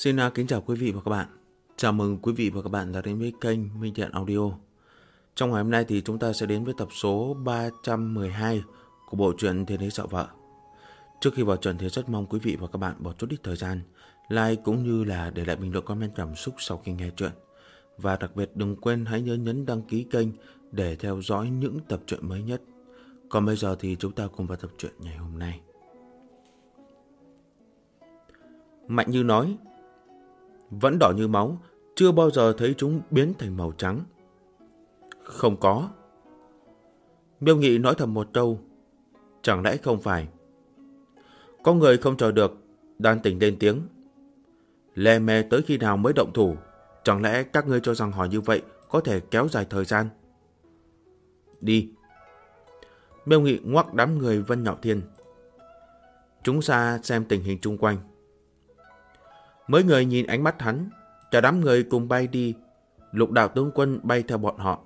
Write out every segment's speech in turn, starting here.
Xin kính chào quý vị và các bạn. Chào mừng quý vị và các bạn đã đến với kênh Minh Thiện Audio. Trong ngày hôm nay thì chúng ta sẽ đến với tập số 312 của bộ truyện Thiên Đế Sợ Vợ. Trước khi vào truyện thì rất mong quý vị và các bạn bỏ chút ít thời gian like cũng như là để lại bình luận comment cảm xúc sau khi nghe truyện. Và đặc biệt đừng quên hãy nhấn đăng ký kênh để theo dõi những tập truyện mới nhất. Còn bây giờ thì chúng ta cùng vào tập truyện ngày hôm nay. Mạnh Như nói: vẫn đỏ như máu, chưa bao giờ thấy chúng biến thành màu trắng. Không có. Miêu Nghị nói thầm một câu: chẳng lẽ không phải? Có người không chờ được, đan tình lên tiếng: lề mề tới khi nào mới động thủ? Chẳng lẽ các ngươi cho rằng hỏi như vậy có thể kéo dài thời gian? Đi. Miêu Nghị ngoắc đám người Vân Nhạo Thiên. Chúng ta xem tình hình chung quanh. Mấy người nhìn ánh mắt hắn, cả đám người cùng bay đi. Lục Đạo tướng quân bay theo bọn họ.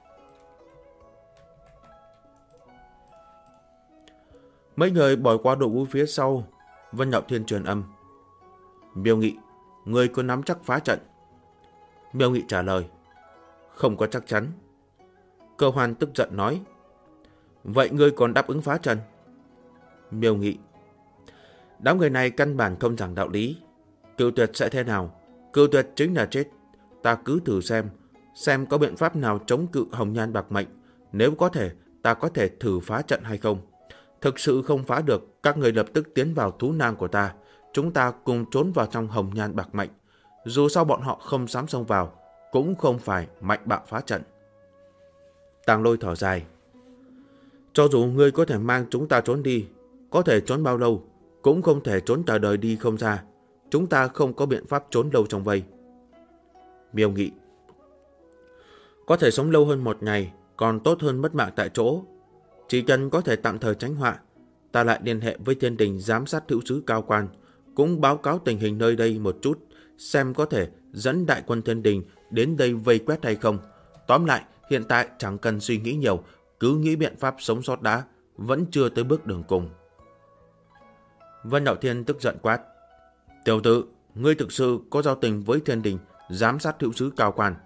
Mấy người bỏ qua đội ngũ phía sau. Vân Nhạo Thiên truyền âm: Miêu Nghị, ngươi có nắm chắc phá trận? Miêu Nghị trả lời: không có chắc chắn. Cơ Hoan tức giận nói: vậy ngươi còn đáp ứng phá trận? Miêu Nghị: đám người này căn bản không giảng đạo lý. Cửu Tuyệt sẽ thế nào? Cửu Tuyệt chính là chết. Ta cứ thử xem có biện pháp nào chống cự Hồng Nhan Bạc Mệnh. Nếu có thể, ta có thể thử phá trận hay không? Thực sự không phá được, các người lập tức tiến vào thú nang của ta. Chúng ta cùng trốn vào trong Hồng Nhan Bạc Mệnh. Dù sao bọn họ không dám xông vào, cũng không phải mạnh bạo phá trận. Tàng Lôi thở dài: cho dù ngươi có thể mang chúng ta trốn đi, có thể trốn bao lâu, cũng không thể trốn cả đời đi không ra. Chúng ta không có biện pháp trốn lâu trong vây. Miêu Nghị: có thể sống lâu hơn một ngày, còn tốt hơn mất mạng tại chỗ. Chỉ cần có thể tạm thời tránh họa, ta lại liên hệ với Thiên Đình giám sát hữu sứ cao quan, cũng báo cáo tình hình nơi đây một chút, xem có thể dẫn đại quân Thiên Đình đến đây vây quét hay không. Tóm lại, hiện tại chẳng cần suy nghĩ nhiều, cứ nghĩ biện pháp sống sót đã, vẫn chưa tới bước đường cùng. Vân Đạo Thiên tức giận quát: tiểu tử, ngươi thực sự có giao tình với Thiên Đình giám sát hữu sứ cao quan?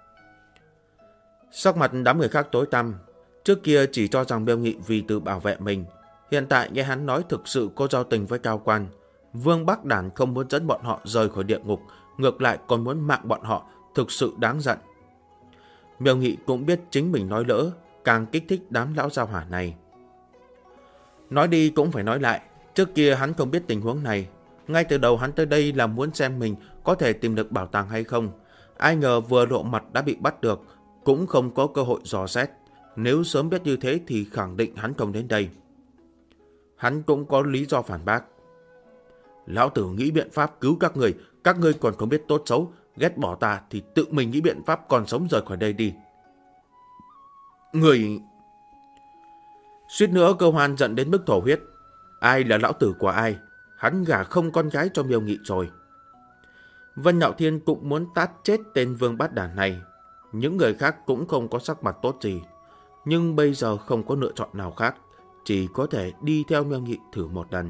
Sắc mặt đám người khác tối tăm. Trước kia chỉ cho rằng Miêu Nghị vì tự bảo vệ mình, hiện tại nghe hắn nói thực sự có giao tình với cao quan. Vương Bắc Đản không muốn dẫn bọn họ rời khỏi địa ngục, ngược lại còn muốn mạng bọn họ, thực sự đáng giận. Miêu Nghị cũng biết chính mình nói lỡ, càng kích thích đám lão gia hỏa này. Nói đi cũng phải nói lại, trước kia hắn không biết tình huống này. Ngay từ đầu hắn tới đây là muốn xem mình có thể tìm được bảo tàng hay không. Ai ngờ vừa lộ mặt đã bị bắt được, cũng không có cơ hội dò xét. Nếu sớm biết như thế thì khẳng định hắn không đến đây. Hắn cũng có lý do phản bác: lão tử nghĩ biện pháp cứu các ngươi còn không biết tốt xấu, ghét bỏ ta thì tự mình nghĩ biện pháp còn sống rời khỏi đây đi. Người... Suýt nữa Cơ Hoan giận đến mức thổ huyết. Ai là lão tử của ai? Hắn gả không con gái cho Miêu Nghị rồi. Vân Nhạo Thiên cũng muốn tát chết tên Vương Bát Đản này. Những người khác cũng không có sắc mặt tốt gì, nhưng bây giờ không có lựa chọn nào khác, chỉ có thể đi theo Miêu Nghị thử một lần.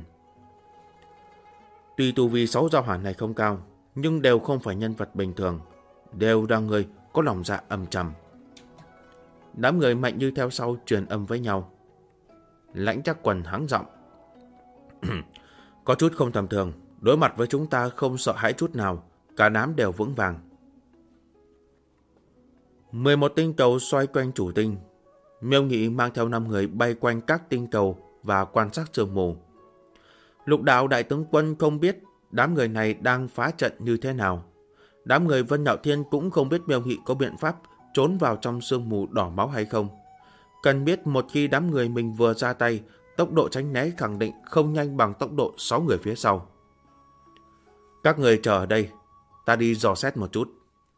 Tuy tu vi 6 gia hỏa này không cao, nhưng đều không phải nhân vật bình thường, đều là người có lòng dạ âm trầm. Đám người Mạnh Như theo sau truyền âm với nhau. Lãnh Trác Quần hắng giọng: có chút không tầm thường, đối mặt với chúng ta không sợ hãi chút nào, cả đám đều vững vàng. 11 tinh cầu xoay quanh chủ tinh. Miêu Nghị mang theo 5 người bay quanh các tinh cầu và quan sát sương mù. Lục Đạo đại tướng quân không biết đám người này đang phá trận như thế nào. Đám người Vân Nhạo Thiên cũng không biết Miêu Nghị có biện pháp trốn vào trong sương mù đỏ máu hay không. Cần biết một khi đám người mình vừa ra tay, tốc độ tránh né khẳng định không nhanh bằng tốc độ 6 người phía sau. Các người chờ ở đây, ta đi dò xét một chút.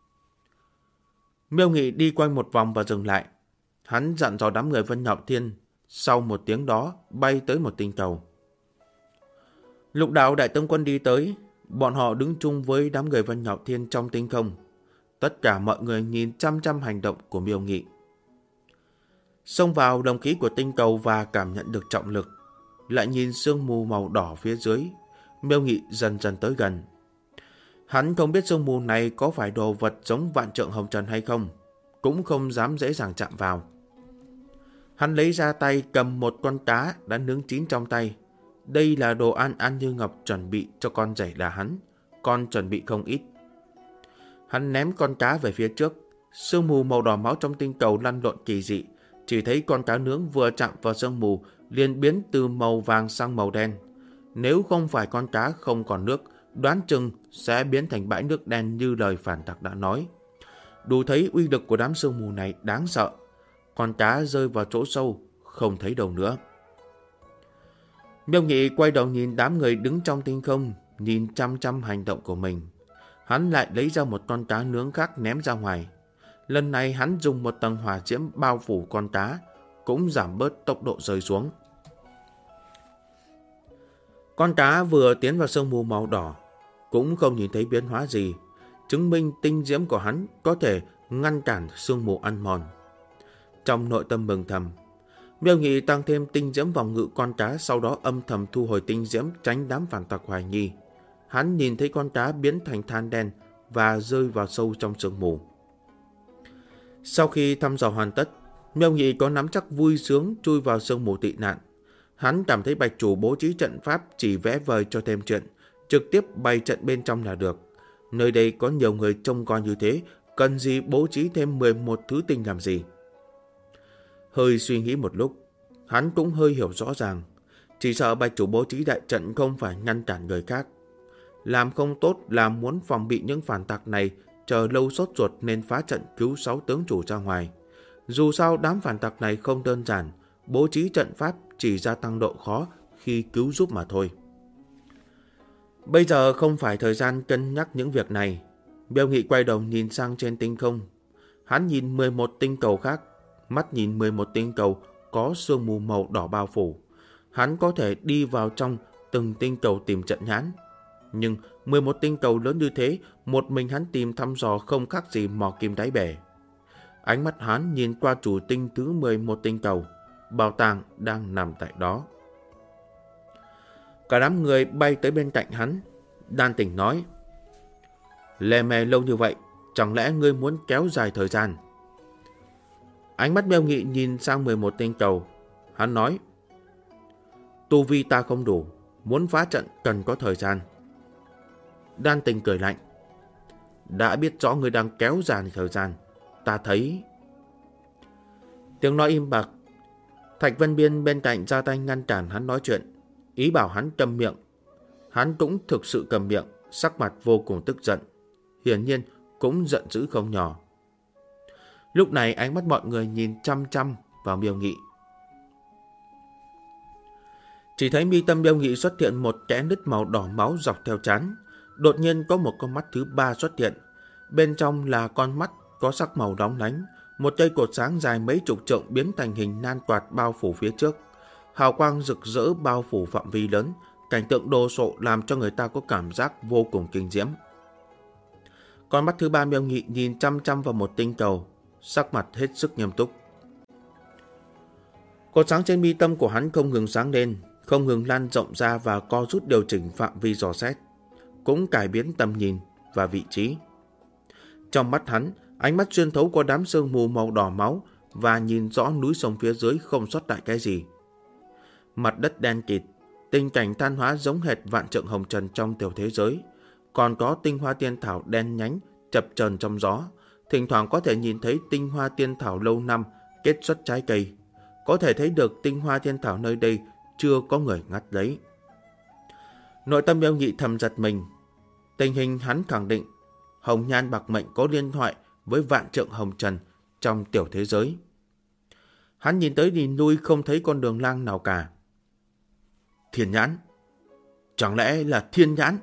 Miêu Nghị đi quanh một vòng và dừng lại. Hắn dặn dò đám người Vân Nhạo Thiên, sau một tiếng đó bay tới một tinh cầu. Lục Đạo đại tướng quân đi tới, bọn họ đứng chung với đám người Vân Nhạo Thiên trong tinh không. Tất cả mọi người nhìn chăm chăm hành động của Miêu Nghị. Xông vào đồng khí của tinh cầu và cảm nhận được trọng lực, lại nhìn sương mù màu đỏ phía dưới, Miêu Nghị dần dần tới gần. Hắn không biết sương mù này có phải đồ vật giống vạn trượng hồng trần hay không, cũng không dám dễ dàng chạm vào. Hắn lấy ra tay cầm một con cá đã nướng chín trong tay. Đây là đồ ăn An Như Ngọc chuẩn bị cho con rể là hắn, con chuẩn bị không ít. Hắn ném con cá về phía trước, sương mù màu đỏ máu trong tinh cầu lăn lộn kỳ dị. Chỉ thấy con cá nướng vừa chạm vào sương mù liền biến từ màu vàng sang màu đen. Nếu không phải con cá không còn nước, đoán chừng sẽ biến thành bãi nước đen như lời phản tặc đã nói. Đủ thấy uy lực của đám sương mù này đáng sợ. Con cá rơi vào chỗ sâu, không thấy đâu nữa. Miêu Nghị quay đầu nhìn đám người đứng trong tinh không, nhìn chăm chăm hành động của mình. Hắn lại lấy ra một con cá nướng khác ném ra ngoài. Lần này hắn dùng một tầng hỏa diễm bao phủ con cá, cũng giảm bớt tốc độ rơi xuống. Con cá vừa tiến vào sương mù màu đỏ, cũng không nhìn thấy biến hóa gì, chứng minh tinh diễm của hắn có thể ngăn cản sương mù ăn mòn. Trong nội tâm mừng thầm, Miêu Nghị tăng thêm tinh diễm vào ngự con cá, sau đó âm thầm thu hồi tinh diễm tránh đám phản tặc hoài nghi. Hắn nhìn thấy con cá biến thành than đen và rơi vào sâu trong sương mù. Sau khi thăm dò hoàn tất, Miêu Nghị có nắm chắc vui sướng chui vào sương mù tị nạn. Hắn cảm thấy Bạch Chủ bố trí trận pháp chỉ vẽ vời cho thêm chuyện, trực tiếp bày trận bên trong là được. Nơi đây có nhiều người trông coi như thế, cần gì bố trí thêm 11 thứ tinh làm gì? Hơi suy nghĩ một lúc, hắn cũng hơi hiểu rõ ràng. Chỉ sợ Bạch Chủ bố trí đại trận không phải ngăn cản người khác. Làm không tốt là muốn phòng bị những phản tặc này chờ lâu sốt ruột nên phá trận cứu 6 tướng chủ ra ngoài. Dù sao đám phản tặc này không đơn giản, bố trí trận pháp chỉ gia tăng độ khó khi cứu giúp mà thôi. Bây giờ không phải thời gian cân nhắc những việc này. Miêu Nghị quay đầu nhìn sang trên tinh không. Hắn nhìn 11 tinh cầu khác, mắt nhìn 11 tinh cầu có sương mù màu đỏ bao phủ. Hắn có thể đi vào trong từng tinh cầu tìm trận nhãn. Nhưng 11 tinh cầu lớn như thế, một mình hắn tìm thăm dò không khác gì mò kim đáy bể. Ánh mắt hắn nhìn qua chủ tinh thứ 11 tinh cầu, bảo tàng đang nằm tại đó. Cả đám người bay tới bên cạnh hắn. Đan Tỉnh nói, lề mề lâu như vậy, chẳng lẽ ngươi muốn kéo dài thời gian? Ánh mắt Miêu Nghị nhìn sang 11 tinh cầu. Hắn nói, tu vi ta không đủ, muốn phá trận cần có thời gian. Đan Tình cười lạnh, đã biết rõ ngươi đang kéo dài thời gian, ta thấy. Tiếng nói im bặt. Thạch Vân Biên bên cạnh ra tay ngăn cản hắn nói chuyện, ý bảo hắn câm miệng. Hắn cũng thực sự cầm miệng, sắc mặt vô cùng tức giận, hiển nhiên cũng giận dữ không nhỏ. Lúc này ánh mắt mọi người nhìn chăm chăm vào Miêu Nghị. Chỉ thấy mi tâm Miêu Nghị xuất hiện một kẽ nứt màu đỏ máu dọc theo trán. Đột nhiên có một con mắt thứ ba xuất hiện. Bên trong là con mắt có sắc màu lóng lánh. Một cây cột sáng dài mấy chục trượng biến thành hình nan quạt bao phủ phía trước. Hào quang rực rỡ bao phủ phạm vi lớn. Cảnh tượng đồ sộ làm cho người ta có cảm giác vô cùng kinh diễm. Con mắt thứ ba Miêu Nghị nhìn chăm chăm vào một tinh cầu, sắc mặt hết sức nghiêm túc. Cột sáng trên mi tâm của hắn không ngừng sáng lên, không ngừng lan rộng ra và co rút điều chỉnh phạm vi dò xét, cũng cải biến tầm nhìn và vị trí. Trong mắt hắn, ánh mắt xuyên thấu qua đám sương mù màu đỏ máu và nhìn rõ núi sông phía dưới không sót lại cái gì. Mặt đất đen kịt, tình cảnh than hóa giống hệt vạn trượng hồng trần trong tiểu thế giới. Còn có tinh hoa tiên thảo đen nhánh chập chờn trong gió. Thỉnh thoảng có thể nhìn thấy tinh hoa tiên thảo lâu năm kết xuất trái cây. Có thể thấy được tinh hoa tiên thảo nơi đây chưa có người ngắt lấy. Nội tâm Miêu Nghị thầm giật mình. Tình hình hắn khẳng định Hồng Nhan Bạc Mệnh có liên thoại với vạn trượng hồng trần trong tiểu thế giới. Hắn nhìn tới nhìn lui không thấy con đường lang nào cả. Thiên nhãn? Chẳng lẽ là thiên nhãn?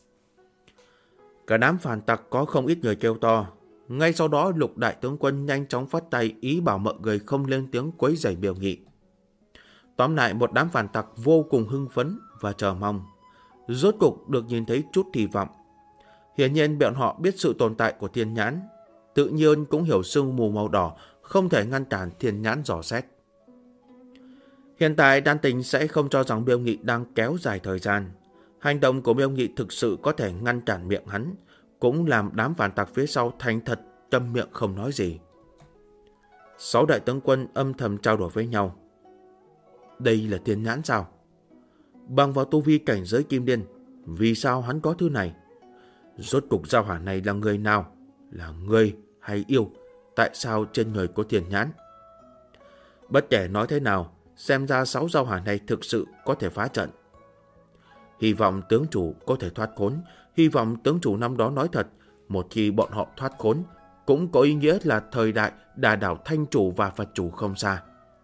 Cả đám phản tặc có không ít người kêu to. Ngay sau đó Lục đại tướng quân nhanh chóng phát tay ý bảo mọi người không lên tiếng quấy rầy Miêu Nghị. Tóm lại một đám phản tặc vô cùng hưng phấn và chờ mong. Rốt cục được nhìn thấy chút hy vọng. Hiển nhiên bọn họ biết sự tồn tại của thiên nhãn, tự nhiên cũng hiểu sương mù màu đỏ không thể ngăn cản thiên nhãn dò xét. Hiện tại Đan Tình sẽ không cho rằng Miêu Nghị đang kéo dài thời gian. Hành động của Miêu Nghị thực sự có thể ngăn cản miệng hắn, cũng làm đám phản tặc phía sau thành thật câm miệng không nói gì. 6 đại tướng quân âm thầm trao đổi với nhau. Đây là thiên nhãn sao? Bằng vào tu vi cảnh giới kim điên, vì sao hắn có thứ này? Rốt cục giao hỏa này là người nào? Là người hay yêu? Tại sao trên người có thiên nhãn? Bất kể nói thế nào, xem ra 6 giao hỏa này thực sự có thể phá trận. Hy vọng tướng chủ có thể thoát khốn. Hy vọng tướng chủ năm đó nói thật. Một khi bọn họ thoát khốn, cũng có ý nghĩa là thời đại đà đảo Thanh chủ và Phật chủ không xa.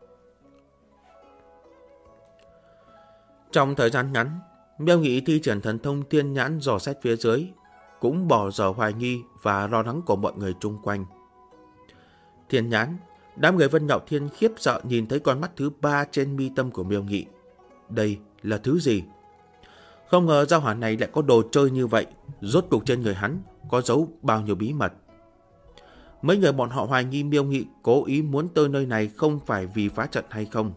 Trong thời gian ngắn, Miêu Nghị thi triển thần thông thiên nhãn dò xét phía dưới, cũng bỏ dở hoài nghi và lo lắng của mọi người chung quanh. Thiên nhãn, đám người Vân Ngạo Thiên khiếp sợ nhìn thấy con mắt thứ 3 trên mi tâm của Miêu Nghị. Đây là thứ gì? Không ngờ giao hỏa này lại có đồ chơi như vậy. Rốt cục trên người hắn có giấu bao nhiêu bí mật. Mấy người bọn họ hoài nghi Miêu Nghị cố ý muốn tới nơi này không phải vì phá trận hay không.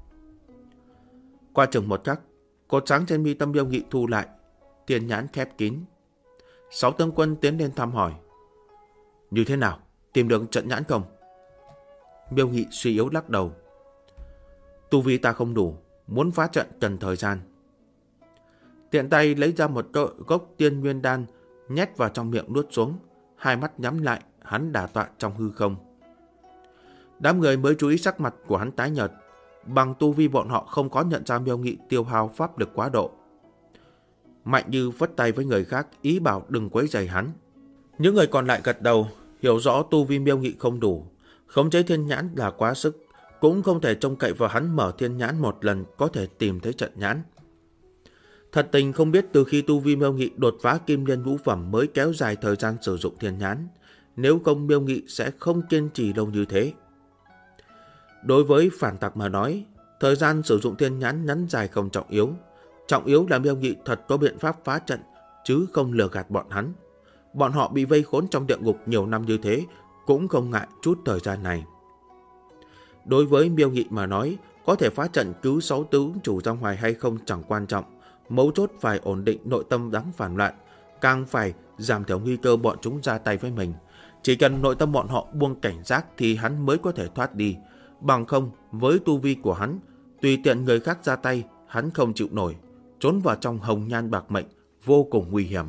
Qua chừng một khắc, cột sáng trên mi tâm Miêu Nghị thu lại, thiên nhãn khép kín. 6 tướng quân tiến lên thăm hỏi. Như thế nào? Tìm được trận nhãn không? Miêu Nghị suy yếu lắc đầu. Tu vi ta không đủ, muốn phá trận cần thời gian. Tiện tay lấy ra một gốc tiên nguyên đan, nhét vào trong miệng nuốt xuống, hai mắt nhắm lại, hắn đả tọa trong hư không. Đám người mới chú ý sắc mặt của hắn tái nhợt, bằng tu vi bọn họ không có nhận ra Miêu Nghị tiêu hao pháp lực quá độ. Mạnh Như vất tay với người khác, ý bảo đừng quấy rầy hắn. Những người còn lại gật đầu, hiểu rõ tu vi Miêu Nghị không đủ, khống chế thiên nhãn là quá sức, cũng không thể trông cậy vào hắn mở thiên nhãn một lần có thể tìm thấy trận nhãn. Thật tình không biết từ khi tu vi Miêu Nghị đột phá kim liên ngũ phẩm mới kéo dài thời gian sử dụng thiên nhãn, nếu không Miêu Nghị sẽ không kiên trì lâu như thế. Đối với phản tặc mà nói, thời gian sử dụng thiên nhãn ngắn dài không trọng yếu là Miêu Nghị thật có biện pháp phá trận, chứ không lừa gạt bọn hắn. Bọn họ bị vây khốn trong địa ngục nhiều năm như thế, cũng không ngại chút thời gian này. Đối với Miêu Nghị mà nói, có thể phá trận cứu 6 tướng chủ ra ngoài hay không chẳng quan trọng, mấu chốt phải ổn định nội tâm đám phản loạn, càng phải giảm thiểu nguy cơ bọn chúng ra tay với mình. Chỉ cần nội tâm bọn họ buông cảnh giác thì hắn mới có thể thoát đi, bằng không với tu vi của hắn, tùy tiện người khác ra tay, hắn không chịu nổi, trốn vào trong hồng nhan bạc mệnh, vô cùng nguy hiểm.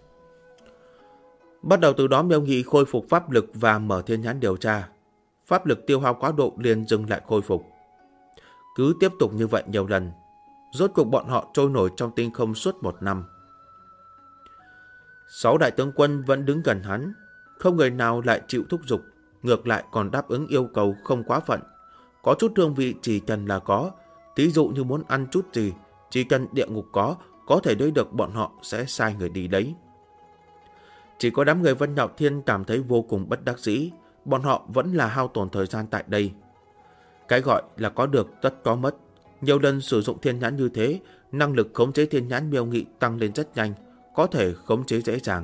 Bắt đầu từ đó Miêu Nghị khôi phục pháp lực và mở thiên nhãn điều tra. Pháp lực tiêu hao quá độ liền dừng lại khôi phục. Cứ tiếp tục như vậy nhiều lần, rốt cuộc bọn họ trôi nổi trong tinh không suốt 1 năm. 6 đại tướng quân vẫn đứng gần hắn, không người nào lại chịu thúc giục, ngược lại còn đáp ứng yêu cầu không quá phận. Có chút hương vị chỉ cần là có, thí dụ như muốn ăn chút gì, chỉ cần địa ngục có thể lấy được bọn họ sẽ sai người đi đấy. Chỉ có đám người Vân Ngạo Thiên cảm thấy vô cùng bất đắc dĩ, bọn họ vẫn là hao tổn thời gian tại đây. Cái gọi là có được tất có mất, nhiều lần sử dụng thiên nhãn như thế, năng lực khống chế thiên nhãn Miêu Nghị tăng lên rất nhanh, có thể khống chế dễ dàng.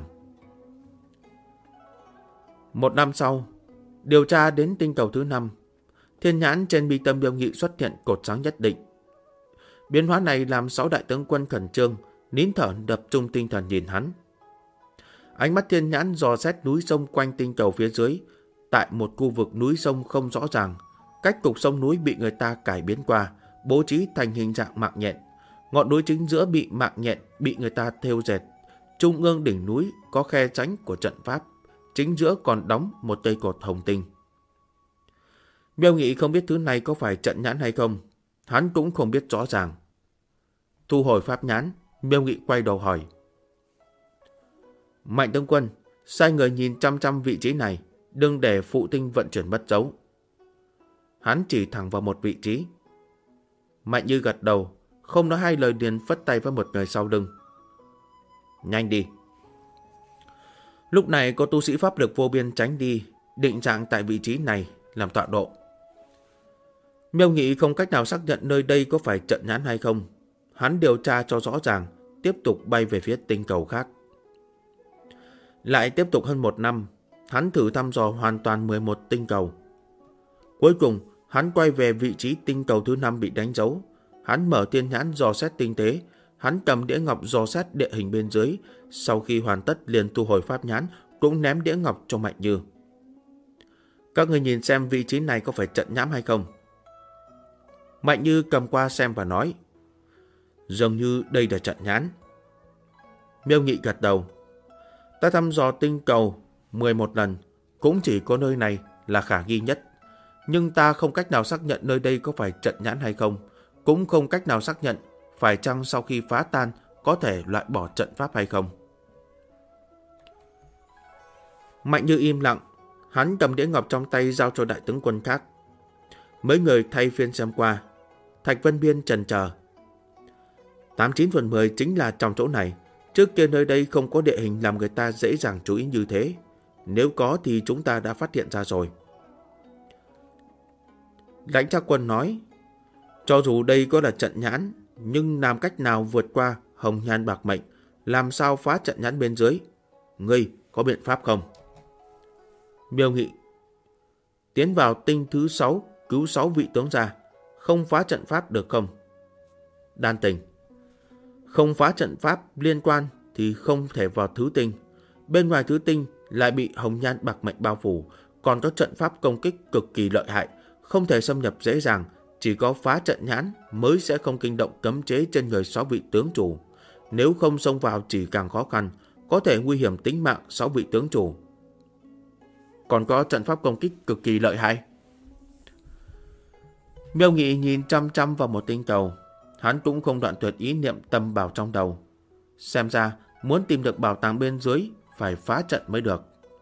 1 năm sau, điều tra đến tinh cầu thứ 5, thiên nhãn trên mi tâm Miêu Nghị xuất hiện cột sáng nhất định. Biến hóa này làm 6 đại tướng quân khẩn trương, nín thở tập trung tinh thần nhìn hắn. Ánh mắt thiên nhãn dò xét núi sông quanh tinh cầu phía dưới, tại một khu vực núi sông không rõ ràng, cách cục sông núi bị người ta cải biến qua, bố trí thành hình dạng mạng nhện. Ngọn núi chính giữa bị mạng nhện bị người ta thêu dệt. Trung ương đỉnh núi có khe tránh của trận pháp, chính giữa còn đóng một cây cột hồng tinh. Miêu Nghị không biết thứ này có phải trận nhãn hay không, hắn cũng không biết rõ ràng. Thu hồi pháp nhãn, Miêu Nghị quay đầu hỏi. Mạnh tướng quân, sai người nhìn chăm chăm vị trí này, đừng để phụ tinh vận chuyển mất dấu. Hắn chỉ thẳng vào một vị trí. Mạnh Như gật đầu, không nói hai lời liền phất tay với một người sau lưng. Nhanh đi. Lúc này có tu sĩ pháp lực vô biên tránh đi, định trạng tại vị trí này làm tọa độ. Miêu Nghị không cách nào xác nhận nơi đây có phải trận nhãn hay không. Hắn điều tra cho rõ ràng, tiếp tục bay về phía tinh cầu khác. Lại tiếp tục hơn 1 năm, hắn thử thăm dò hoàn toàn 11 tinh cầu. Cuối cùng, hắn quay về vị trí tinh cầu thứ 5 bị đánh dấu. Hắn mở thiên nhãn dò xét tinh tế, hắn cầm đĩa ngọc dò xét địa hình bên dưới, sau khi hoàn tất liền thu hồi pháp nhãn, cũng ném đĩa ngọc cho Mạnh Như. Các người nhìn xem vị trí này có phải trận nhãm hay không? Mạnh Như cầm qua xem và nói, dường như đây là trận nhãn. Miêu Nghị gật đầu. Ta thăm dò tinh cầu 11 lần, cũng chỉ có nơi này là khả nghi nhất. Nhưng ta không cách nào xác nhận nơi đây có phải trận nhãn hay không, cũng không cách nào xác nhận phải chăng sau khi phá tan có thể loại bỏ trận pháp hay không. Mạnh Như im lặng, hắn cầm đĩa ngọc trong tay giao cho đại tướng quân khác. Mấy người thay phiên xem qua. Thạch Vân Biên chần chờ. 89 phần 10 chính là trong chỗ này. Trước kia nơi đây không có địa hình làm người ta dễ dàng chú ý như thế. Nếu có thì chúng ta đã phát hiện ra rồi. Lãnh Trác Quân nói, cho dù đây có là trận nhãn, nhưng làm cách nào vượt qua hồng nhan bạc mệnh, làm sao phá trận nhãn bên dưới? Ngươi có biện pháp không? Miêu Nghị, tiến vào tinh thứ 6, cứu 6 vị tướng gia, không phá trận pháp được không? Đan Tình, không phá trận pháp liên quan thì không thể vào thứ tinh. Bên ngoài thứ tinh lại bị hồng nhan bạc mệnh bao phủ, còn có trận pháp công kích cực kỳ lợi hại, không thể xâm nhập dễ dàng. Chỉ có phá trận nhãn mới sẽ không kinh động cấm chế trên người 6 vị tướng chủ. Nếu không xông vào chỉ càng khó khăn, có thể nguy hiểm tính mạng 6 vị tướng chủ. Còn có trận pháp công kích cực kỳ lợi hại. Miêu Nghị nhìn chăm chăm vào một tinh cầu. Hắn cũng không đoạn tuyệt ý niệm tầm bảo trong đầu. Xem ra muốn tìm được bảo tàng bên dưới phải phá trận mới được.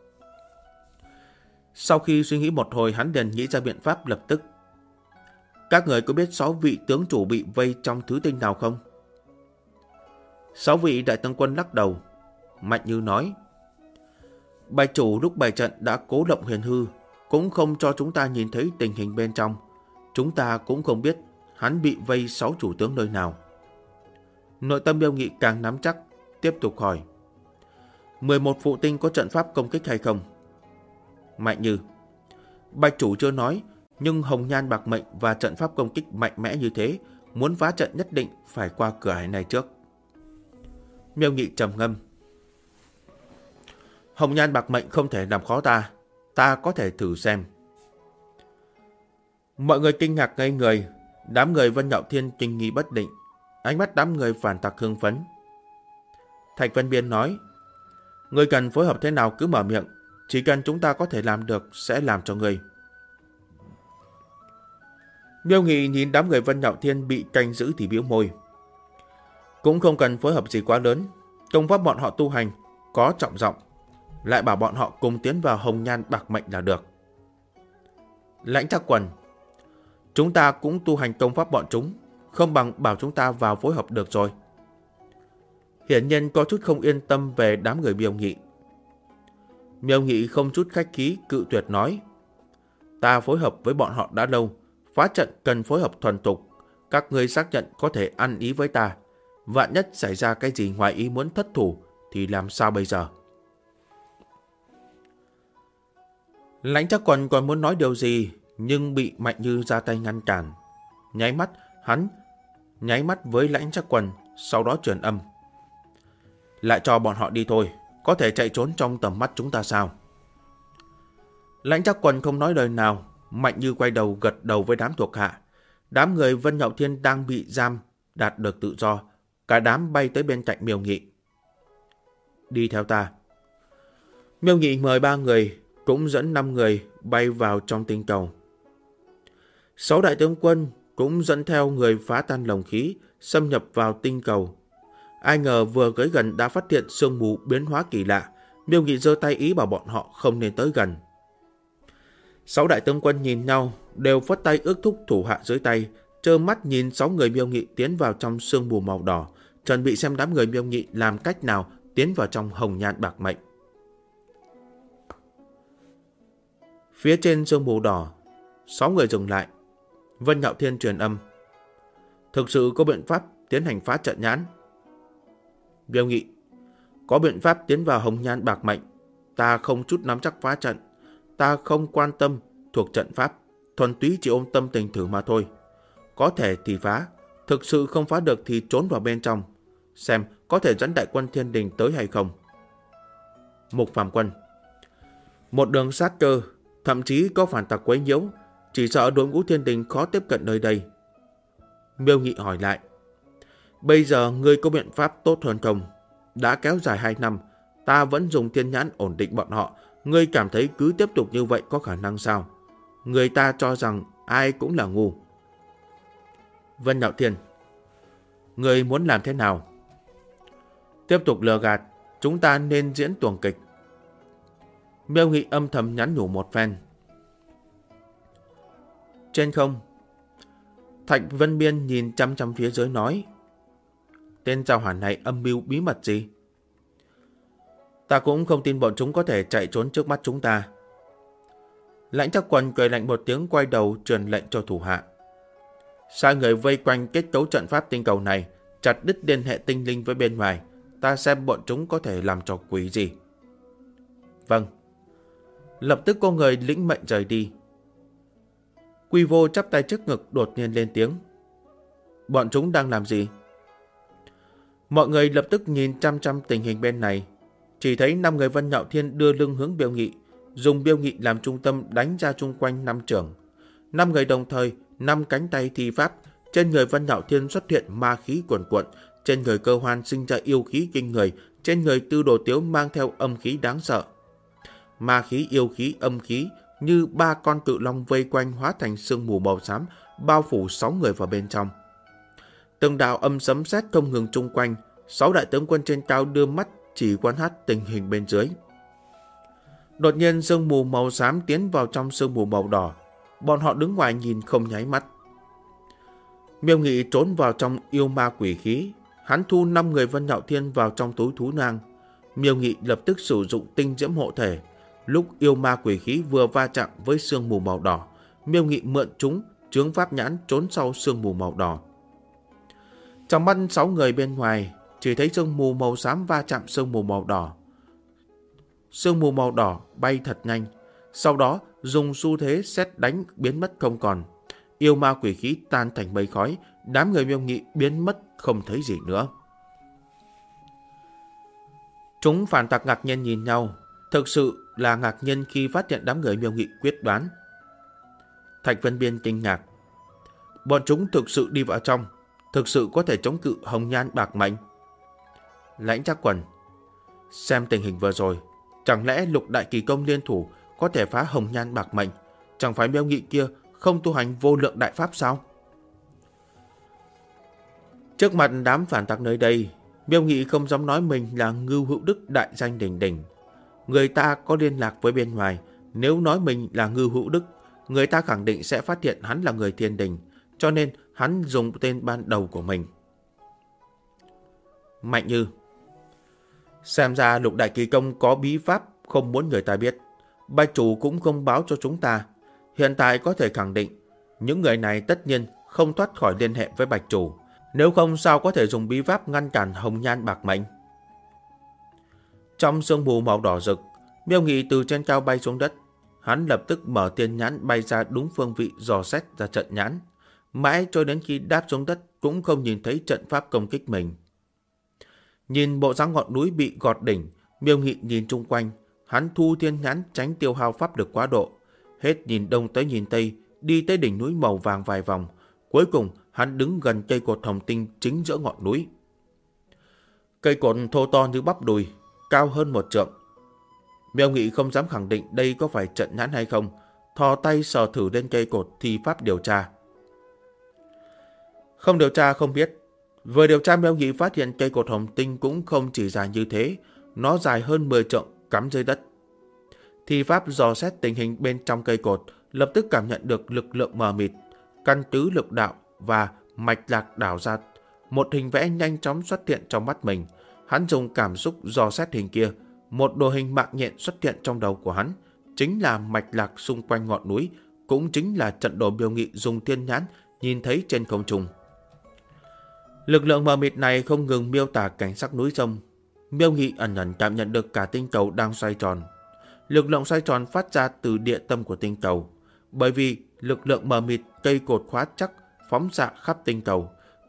Sau khi suy nghĩ một hồi, hắn liền nghĩ ra biện pháp lập tức. Các người có biết 6 vị tướng chủ bị vây trong thứ tinh nào không? 6 vị đại tướng quân lắc đầu. Mạnh Như nói, Bạch chủ lúc bày trận đã cố lộng huyền hư, cũng không cho chúng ta nhìn thấy tình hình bên trong. Chúng ta cũng không biết hắn bị vây 6 chủ tướng nơi nào. Nội tâm Miêu Nghị càng nắm chắc, tiếp tục hỏi, 11 phụ tinh có trận pháp công kích hay không? Mạnh Như, Bạch chủ chưa nói, nhưng hồng nhan bạc mệnh và trận pháp công kích mạnh mẽ như thế, muốn phá trận nhất định phải qua cửa ải này trước. Miêu Nghị trầm ngâm. Hồng nhan bạc mệnh không thể làm khó ta, ta có thể thử xem. Mọi người kinh ngạc ngây người, đám người Vân Nhạo Thiên kinh nghi bất định, ánh mắt đám người phản tặc hưng phấn. Thạch Vân Biên nói, ngươi cần phối hợp thế nào cứ mở miệng, chỉ cần chúng ta có thể làm được sẽ làm cho ngươi. Miêu Nghị nhìn đám người Vân Nhạo Thiên bị canh giữ thì bĩu môi. Cũng không cần phối hợp gì quá lớn, công pháp bọn họ tu hành có trọng giọng, lại bảo bọn họ cùng tiến vào hồng nhan bạc mệnh là được. Lãnh Trác Quân, chúng ta cũng tu hành công pháp bọn chúng, không bằng bảo chúng ta vào phối hợp được rồi. Hiển nhiên có chút không yên tâm về đám người Miêu Nghị. Miêu Nghị không chút khách khí cự tuyệt nói, ta phối hợp với bọn họ đã lâu, phá trận cần phối hợp thuần thục, các ngươi xác nhận có thể ăn ý với ta, vạn nhất xảy ra cái gì ngoài ý muốn thất thủ thì làm sao bây giờ? Lãnh Trác Quân còn muốn nói điều gì, nhưng bị Mạnh Như ra tay ngăn cản. Hắn nháy mắt với Lãnh Trác Quân, sau đó truyền âm, lại cho bọn họ đi thôi, có thể chạy trốn trong tầm mắt chúng ta sao? Lãnh Trác Quân không nói lời nào. Mạnh Như quay đầu gật đầu với đám thuộc hạ. Đám người Vân Nhạo Thiên đang bị giam đạt được tự do, cả đám bay tới bên cạnh Miêu Nghị. Đi theo ta. Miêu Nghị mời 3 người, cũng dẫn 5 người bay vào trong tinh cầu. 6 đại tướng quân cũng dẫn theo người phá tan lồng khí, xâm nhập vào tinh cầu. Ai ngờ vừa tới gần đã phát hiện sương mù biến hóa kỳ lạ. Miêu Nghị giơ tay ý bảo bọn họ không nên tới gần. 6 đại tướng quân nhìn nhau, đều phất tay ước thúc thủ hạ dưới tay, trơ mắt nhìn 6 người Miêu Nghị tiến vào trong sương mù màu đỏ, chuẩn bị xem đám người Miêu Nghị làm cách nào tiến vào trong hồng nhan bạc mệnh. Phía trên sương mù đỏ, 6 người dừng lại. Vân Nhạo Thiên truyền âm, thực sự có biện pháp tiến hành phá trận nhãn? Miêu Nghị, có biện pháp tiến vào hồng nhan bạc mệnh, ta không chút nắm chắc phá trận. Ta không quan tâm thuộc trận pháp, thuần túy chỉ ôm tâm tình thử mà thôi. Có thể thì phá, thực sự không phá được thì trốn vào bên trong. xem có thể dẫn đại quân thiên đình tới hay không. Mục Phàm Quân: một đường sát cơ, thậm chí có phản tặc quấy nhiễu, chỉ sợ đội ngũ thiên đình khó tiếp cận nơi đây. Miêu Nghị hỏi lại: bây giờ ngươi có biện pháp tốt hơn không? Đã kéo dài 2 năm, ta vẫn dùng thiên nhãn ổn định bọn họ. Ngươi cảm thấy cứ tiếp tục như vậy có khả năng sao? Người ta cho rằng ai cũng là ngu. Vân Nạo Thiên: ngươi muốn làm thế nào? Tiếp tục lừa gạt, chúng ta nên diễn tuồng kịch. Miêu Nghị âm thầm nhắn nhủ một phen. Trên không, Thạch Vân Biên nhìn chăm chăm phía dưới nói: tên giao hỏa này âm mưu bí mật gì? Ta cũng không tin bọn chúng có thể chạy trốn trước mắt chúng ta. Lãnh Trác Quần cười lạnh một tiếng, quay đầu truyền lệnh cho thủ hạ: sai người vây quanh kết cấu trận pháp tinh cầu này, chặt đứt liên hệ tinh linh với bên ngoài. Ta xem bọn chúng có thể làm trò quỷ gì. Vâng. Lập tức có người lĩnh mệnh rời đi. Quy Vô chắp tay trước ngực đột nhiên lên tiếng: bọn chúng đang làm gì? Mọi người lập tức nhìn chăm chăm tình hình bên này. Chỉ thấy 5 người Vân Nạo Thiên đưa lưng hướng Miêu Nghị, dùng Miêu Nghị làm trung tâm đánh ra chung quanh 5 trường. 5 người đồng thời, 5 cánh tay thi pháp. Trên người Vân Nạo Thiên xuất hiện ma khí cuồn cuộn, trên người Cơ Hoan sinh ra yêu khí kinh người, trên người Tư Đồ Tiếu mang theo âm khí đáng sợ. Ma khí, yêu khí, âm khí như 3 con cự long vây quanh hóa thành sương mù màu xám, bao phủ 6 người vào bên trong. Từng đạo âm sấm sét không ngừng chung quanh, 6 đại tướng quân trên cao đưa mắt chỉ quan sát tình hình bên dưới. Đột nhiên sương mù màu xám tiến vào trong sương mù màu đỏ. Bọn họ đứng ngoài nhìn không nháy mắt. Miêu Nghị trốn vào trong yêu ma quỷ khí. Hắn thu 5 người Vân Nạo Thiên vào trong túi thú nang. Miêu Nghị lập tức sử dụng tinh diễm hộ thể. Lúc yêu ma quỷ khí vừa va chạm với sương mù màu đỏ, Miêu Nghị mượn chúng chướng pháp nhãn trốn sau sương mù màu đỏ. Trong mắt 6 người bên ngoài, chỉ thấy sương mù màu xám va chạm sương mù màu đỏ. Sương mù màu đỏ bay thật nhanh, sau đó dùng xu thế sét đánh biến mất không còn. Yêu ma quỷ khí tan thành mây khói, đám người Miêu Nghị biến mất không thấy gì nữa. Chúng phản tặc ngạc nhiên nhìn nhau, thực sự là ngạc nhiên khi phát hiện đám người Miêu Nghị quyết đoán. Thạch Vân Biên kinh ngạc: bọn chúng thực sự đi vào trong, thực sự có thể chống cự hồng nhan bạc mệnh. Lãnh Trác Quần: xem tình hình vừa rồi, chẳng lẽ Lục Đại Kỳ Công liên thủ có thể phá hồng nhan bạc mệnh? Chẳng phải Miêu Nghị kia không tu hành vô lượng đại pháp sao? Trước mặt đám phản tặc nơi đây, Miêu Nghị không dám nói mình là Ngưu Hữu Đức đại danh đỉnh đỉnh. Người ta có liên lạc với bên ngoài, nếu nói mình là Ngưu Hữu Đức, người ta khẳng định sẽ phát hiện hắn là người thiên đình, cho nên hắn dùng tên ban đầu của mình. Mạnh Như: xem ra Lục Đại Kỳ Công có bí pháp không muốn người ta biết. Bạch chủ cũng không báo cho chúng ta. Hiện tại có thể khẳng định, những người này tất nhiên không thoát khỏi liên hệ với Bạch chủ. Nếu không sao có thể dùng bí pháp ngăn cản hồng nhan bạc mệnh. Trong sương mù màu đỏ rực, Miêu Nghị từ trên cao bay xuống đất. Hắn lập tức mở tiên nhãn bay ra đúng phương vị dò xét ra trận nhãn. Mãi cho đến khi đáp xuống đất cũng không nhìn thấy trận pháp công kích mình. Nhìn bộ dáng ngọn núi bị gọt đỉnh, Miêu Nghị nhìn chung quanh. Hắn thu thiên nhãn tránh tiêu hao pháp lực quá độ. Hết nhìn đông tới nhìn tây, đi tới đỉnh núi màu vàng vài vòng. Cuối cùng hắn đứng gần cây cột hồng tinh chính giữa ngọn núi. Cây cột thô to như bắp đùi, cao hơn 1 trượng. Miêu Nghị không dám khẳng định đây có phải trận nhãn hay không, thò tay sờ thử lên cây cột thì pháp điều tra. Không điều tra không biết. Vừa điều tra, Miêu Nghị phát hiện cây cột hồng tinh cũng không chỉ dài như thế, nó dài hơn 10 trượng cắm dưới đất. Thì pháp dò xét tình hình bên trong cây cột, lập tức cảm nhận được lực lượng mờ mịt, căn tứ lực đạo và mạch lạc đảo ra. Một hình vẽ nhanh chóng xuất hiện trong mắt mình. Hắn dùng cảm xúc dò xét hình kia, một đồ hình mạng nhện xuất hiện trong đầu của hắn, chính là mạch lạc xung quanh ngọn núi, cũng chính là trận đồ Miêu Nghị dùng thiên nhãn nhìn thấy trên không trung. Lực lượng mờ mịt này không ngừng miêu tả cảnh sắc núi sông. Miêu Nghị ẩn ẩn cảm nhận được cả tinh cầu đang xoay tròn. Lực lượng xoay tròn phát ra từ địa tâm của tinh cầu. Bởi vì lực lượng mờ mịt, cây cột khóa chắc phóng xạ khắp tinh cầu.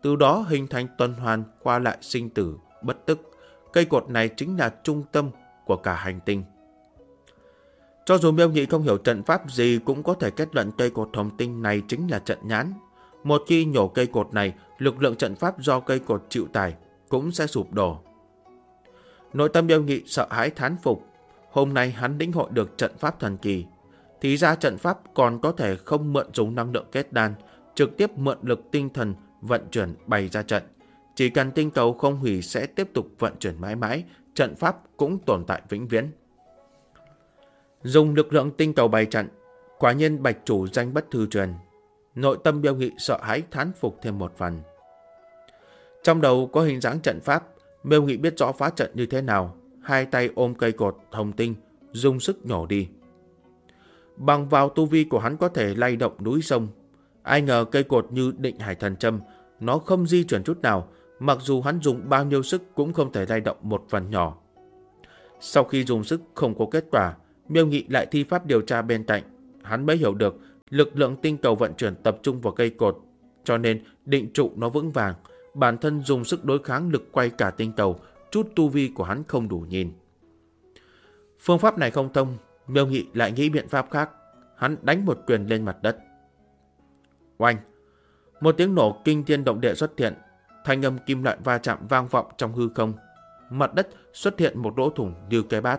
từ đó hình thành tuần hoàn qua lại sinh tử, bất tức. Cây cột này chính là trung tâm của cả hành tinh. Cho dù Miêu Nhị không hiểu trận pháp gì cũng có thể kết luận cây cột hồng tinh này chính là trận nhãn. Một khi nhổ cây cột này, lực lượng trận pháp do cây cột chịu tải cũng sẽ sụp đổ. Nội tâm Miêu Nhị sợ hãi thán phục. Hôm nay hắn lĩnh hội được trận pháp thần kỳ. Thì ra trận pháp còn có thể không mượn dùng năng lượng kết đan, trực tiếp mượn lực tinh thần vận chuyển bày ra trận. Chỉ cần tinh cầu không hủy sẽ tiếp tục vận chuyển mãi mãi, trận pháp cũng tồn tại vĩnh viễn. Dùng lực lượng tinh cầu bày trận, quả nhiên bạch chủ danh bất hư truyền. Nội tâm Miêu Nhị sợ hãi thán phục thêm một phần. Trong đầu có hình dáng trận pháp, Miêu Nhị biết rõ phá trận như thế nào, hai tay ôm cây cột hồng tinh, dùng sức nhổ đi. Bằng vào tu vi của hắn có thể lay động núi sông. Ai ngờ cây cột như định hải thần châm, nó không di chuyển chút nào, mặc dù hắn dùng bao nhiêu sức cũng không thể lay động một phần nhỏ. Sau khi dùng sức không có kết quả, Miêu Nhị lại thi pháp điều tra bên cạnh. Hắn mới hiểu được lực lượng tinh cầu vận chuyển tập trung vào cây cột, cho nên định trụ nó vững vàng. Bản thân dùng sức đối kháng lực quay cả tinh cầu, chút tu vi của hắn không đủ nhìn. Phương pháp này không thông, Miêu Nhị lại nghĩ biện pháp khác. Hắn đánh một quyền lên mặt đất. Oanh! Một tiếng nổ kinh thiên động địa xuất hiện, thanh âm kim loại va chạm vang vọng trong hư không. Mặt đất xuất hiện một lỗ thủng như cái bát.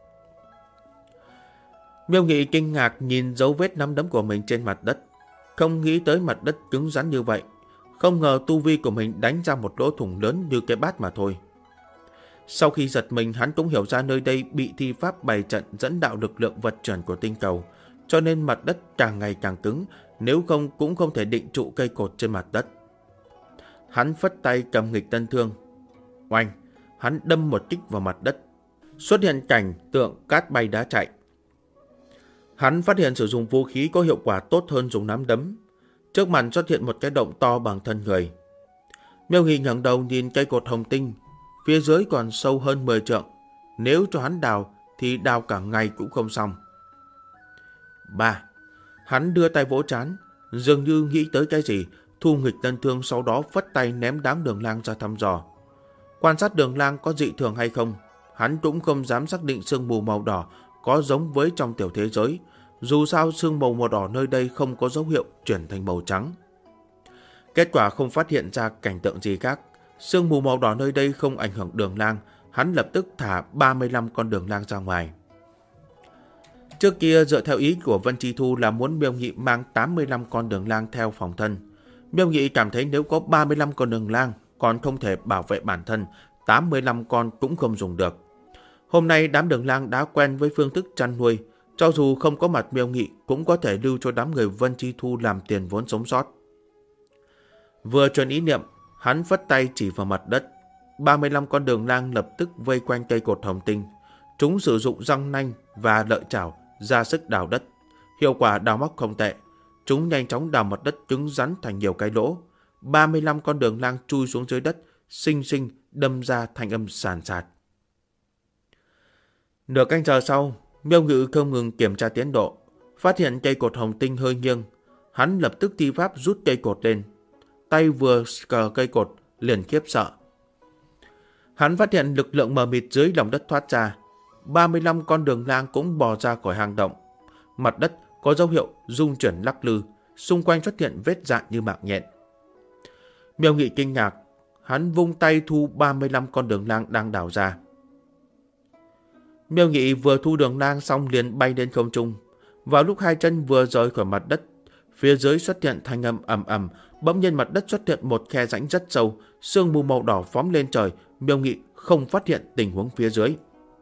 Miêu Nhị kinh ngạc nhìn dấu vết nắm đấm của mình trên mặt đất. Không nghĩ tới mặt đất cứng rắn như vậy. Không ngờ tu vi của mình đánh ra một lỗ thủng lớn như cái bát mà thôi. Sau khi giật mình, hắn cũng hiểu ra nơi đây bị thi pháp bày trận dẫn đạo lực lượng vật chuyển của tinh cầu, cho nên mặt đất càng ngày càng cứng, nếu không cũng không thể định trụ cây cột trên mặt đất. Hắn phất tay cầm nghịch tân thương. Oanh! Hắn đâm một kích vào mặt đất. Xuất hiện cảnh tượng cát bay đá chạy. Hắn phát hiện sử dụng vũ khí có hiệu quả tốt hơn dùng nắm đấm. Trước mặt xuất hiện một cái động to bằng thân người. Miêu Nhị ngẩng đầu nhìn cây cột hồng tinh, phía dưới còn sâu hơn 10 trượng. Nếu cho hắn đào thì đào cả ngày cũng không xong. 3. Hắn đưa tay vỗ trán, dường như nghĩ tới cái gì, thu nghịch tân thương, sau đó phất tay ném đám Đường Lang ra thăm dò. Quan sát Đường Lang có dị thường hay không, hắn cũng không dám xác định sương mù màu đỏ có giống với trong tiểu thế giới. Dù sao sương mù màu đỏ nơi đây không có dấu hiệu chuyển thành màu trắng. Kết quả không phát hiện ra cảnh tượng gì khác. Sương mù màu đỏ nơi đây không ảnh hưởng Đường Lang. Hắn lập tức thả 35 con Đường Lang ra ngoài. Trước kia dựa theo ý của Vân Chi Thu là muốn Miêu Nhị mang 85 con Đường Lang theo phòng thân. Miêu Nhị cảm thấy nếu có 35 con Đường Lang còn không thể bảo vệ bản thân, 85 con cũng không dùng được. Hôm nay đám Đường Lang đã quen với phương thức chăn nuôi, cho dù không có mặt Miêu Nhị cũng có thể lưu cho đám người Vân Chi Thu làm tiền vốn sống sót. Vừa truyền ý niệm, hắn phất tay chỉ vào mặt đất. 35 con Đường Lang lập tức vây quanh cây cột hồng tinh. Chúng sử dụng răng nanh và lợi chảo ra sức đào đất. Hiệu quả đào móc không tệ. Chúng nhanh chóng đào mặt đất cứng rắn thành nhiều cái lỗ. 35 con Đường Lang chui xuống dưới đất, xinh xinh đâm ra thanh âm sàn sạt. Nửa canh giờ sau, Miêu Nhị không ngừng kiểm tra tiến độ, phát hiện cây cột hồng tinh hơi nghiêng. Hắn lập tức thi pháp rút cây cột lên. Tay vừa cờ cây cột liền khiếp sợ. Hắn phát hiện lực lượng mờ mịt dưới lòng đất thoát ra. 35 con Đường Lang cũng bò ra khỏi hang động. Mặt đất có dấu hiệu rung chuyển lắc lư, xung quanh xuất hiện vết dạn như mạng nhện. Miêu Nhị kinh ngạc, hắn vung tay thu 35 con Đường Lang đang đào ra. Miêu Nhị vừa thu Đường Lang xong liền bay lên không trung. Vào lúc hai chân vừa rời khỏi mặt đất, phía dưới xuất hiện thanh âm ầm ầm, bỗng nhiên mặt đất xuất hiện một khe rãnh rất sâu, sương mù màu đỏ phóng lên trời. Miêu Nhị không phát hiện tình huống phía dưới.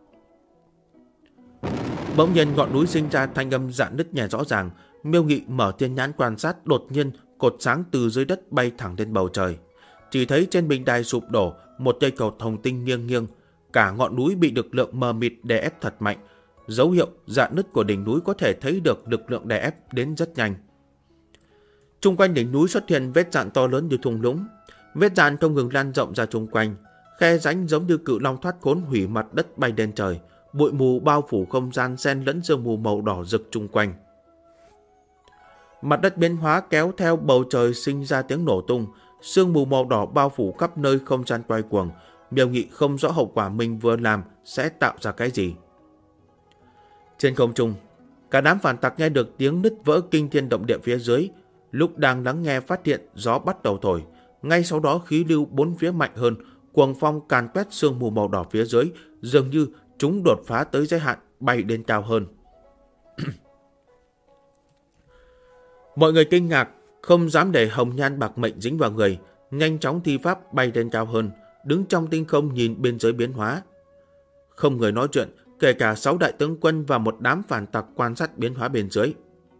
Bỗng nhiên ngọn núi sinh ra thanh âm rạn nứt nhẹ rõ ràng. Miêu Nhị mở thiên nhãn quan sát, đột nhiên cột sáng từ dưới đất bay thẳng lên bầu trời. Chỉ thấy trên bình đài sụp đổ, một cây cột hồng tinh nghiêng nghiêng. Cả ngọn núi bị lực lượng mờ mịt đè ép thật mạnh. Dấu hiệu rạn nứt của đỉnh núi có thể thấy được lực lượng đè ép đến rất nhanh. Trung quanh đỉnh núi xuất hiện vết dạn to lớn như thung lũng. Vết dạn không ngừng lan rộng ra chung quanh. Khe rãnh giống như cự long thoát khốn hủy mặt đất bay lên trời. Bụi mù bao phủ không gian, xen lẫn sương mù màu đỏ rực chung quanh. Mặt đất biến hóa kéo theo bầu trời sinh ra tiếng nổ tung. sương mù màu đỏ bao phủ khắp nơi, không gian quay cuồng. Miêu Nghị không rõ hậu quả mình vừa làm sẽ tạo ra cái gì. Trên không trung, cả đám phản tặc nghe được tiếng nứt vỡ kinh thiên động địa phía dưới. Lúc đang lắng nghe phát hiện gió bắt đầu thổi. Ngay sau đó khí lưu bốn phía mạnh hơn, cuồng phong càn quét sương mù màu đỏ phía dưới, dường như chúng đột phá tới giới hạn, bay lên cao hơn. Mọi người kinh ngạc, không dám để hồng nhan bạc mệnh dính vào người, nhanh chóng thi pháp bay lên cao hơn, đứng trong tinh không nhìn bên dưới biến hóa. Không người nói chuyện, kể cả 6 đại tướng quân và một đám phản tặc quan sát biến hóa bên dưới.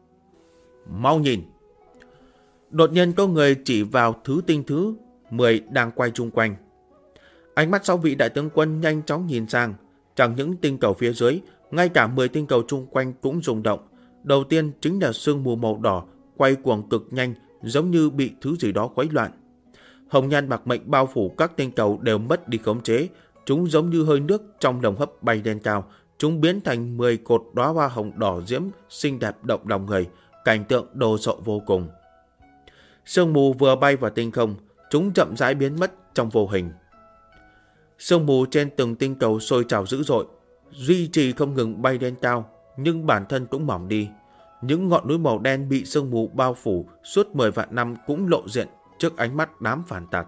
Mau nhìn! Đột nhiên có người chỉ vào thứ tinh thứ 10 đang quay chung quanh. Ánh mắt 6 vị đại tướng quân nhanh chóng nhìn sang, chẳng những tinh cầu phía dưới, ngay cả 10 tinh cầu chung quanh cũng rung động. Đầu tiên chính là sương mù màu đỏ quay cuồng cực nhanh, giống như bị thứ gì đó khuấy loạn. Hồng nhan bạc mệnh bao phủ các tinh cầu đều mất đi khống chế, chúng giống như hơi nước trong lồng hấp bay lên cao, chúng biến thành 10 cột đóa hoa hồng đỏ diễm xinh đẹp động lòng người, cảnh tượng đồ sộ vô cùng. Sương mù vừa bay vào tinh không, chúng chậm rãi biến mất trong vô hình. Sương mù trên từng tinh cầu sôi trào dữ dội, duy trì không ngừng bay lên cao, nhưng bản thân cũng mỏng đi. Những ngọn núi màu đen bị sương mù bao phủ suốt 10 vạn năm cũng lộ diện trước ánh mắt đám phản tặc.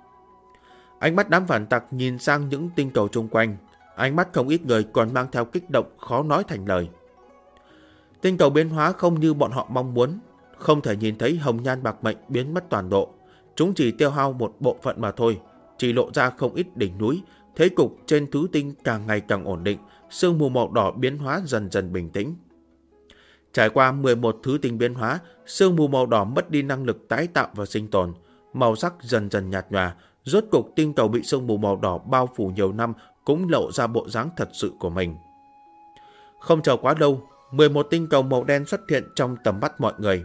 Ánh mắt đám phản tặc nhìn sang những tinh cầu chung quanh, ánh mắt không ít người còn mang theo kích động khó nói thành lời. Tinh cầu biến hóa không như bọn họ mong muốn, không thể nhìn thấy hồng nhan bạc mệnh biến mất toàn bộ. Chúng chỉ tiêu hao một bộ phận mà thôi, chỉ lộ ra không ít đỉnh núi. Thế cục trên thứ tinh càng ngày càng ổn định, sương mù màu đỏ biến hóa dần dần bình tĩnh. Trải qua 11 thứ tinh biến hóa, sương mù màu đỏ mất đi năng lực tái tạo và sinh tồn, màu sắc dần dần nhạt nhòa. Rốt cục tinh cầu bị sương mù màu đỏ bao phủ nhiều năm cũng lộ ra bộ dáng thật sự của mình. Không chờ quá lâu, 11 tinh cầu màu đen xuất hiện trong tầm mắt mọi người.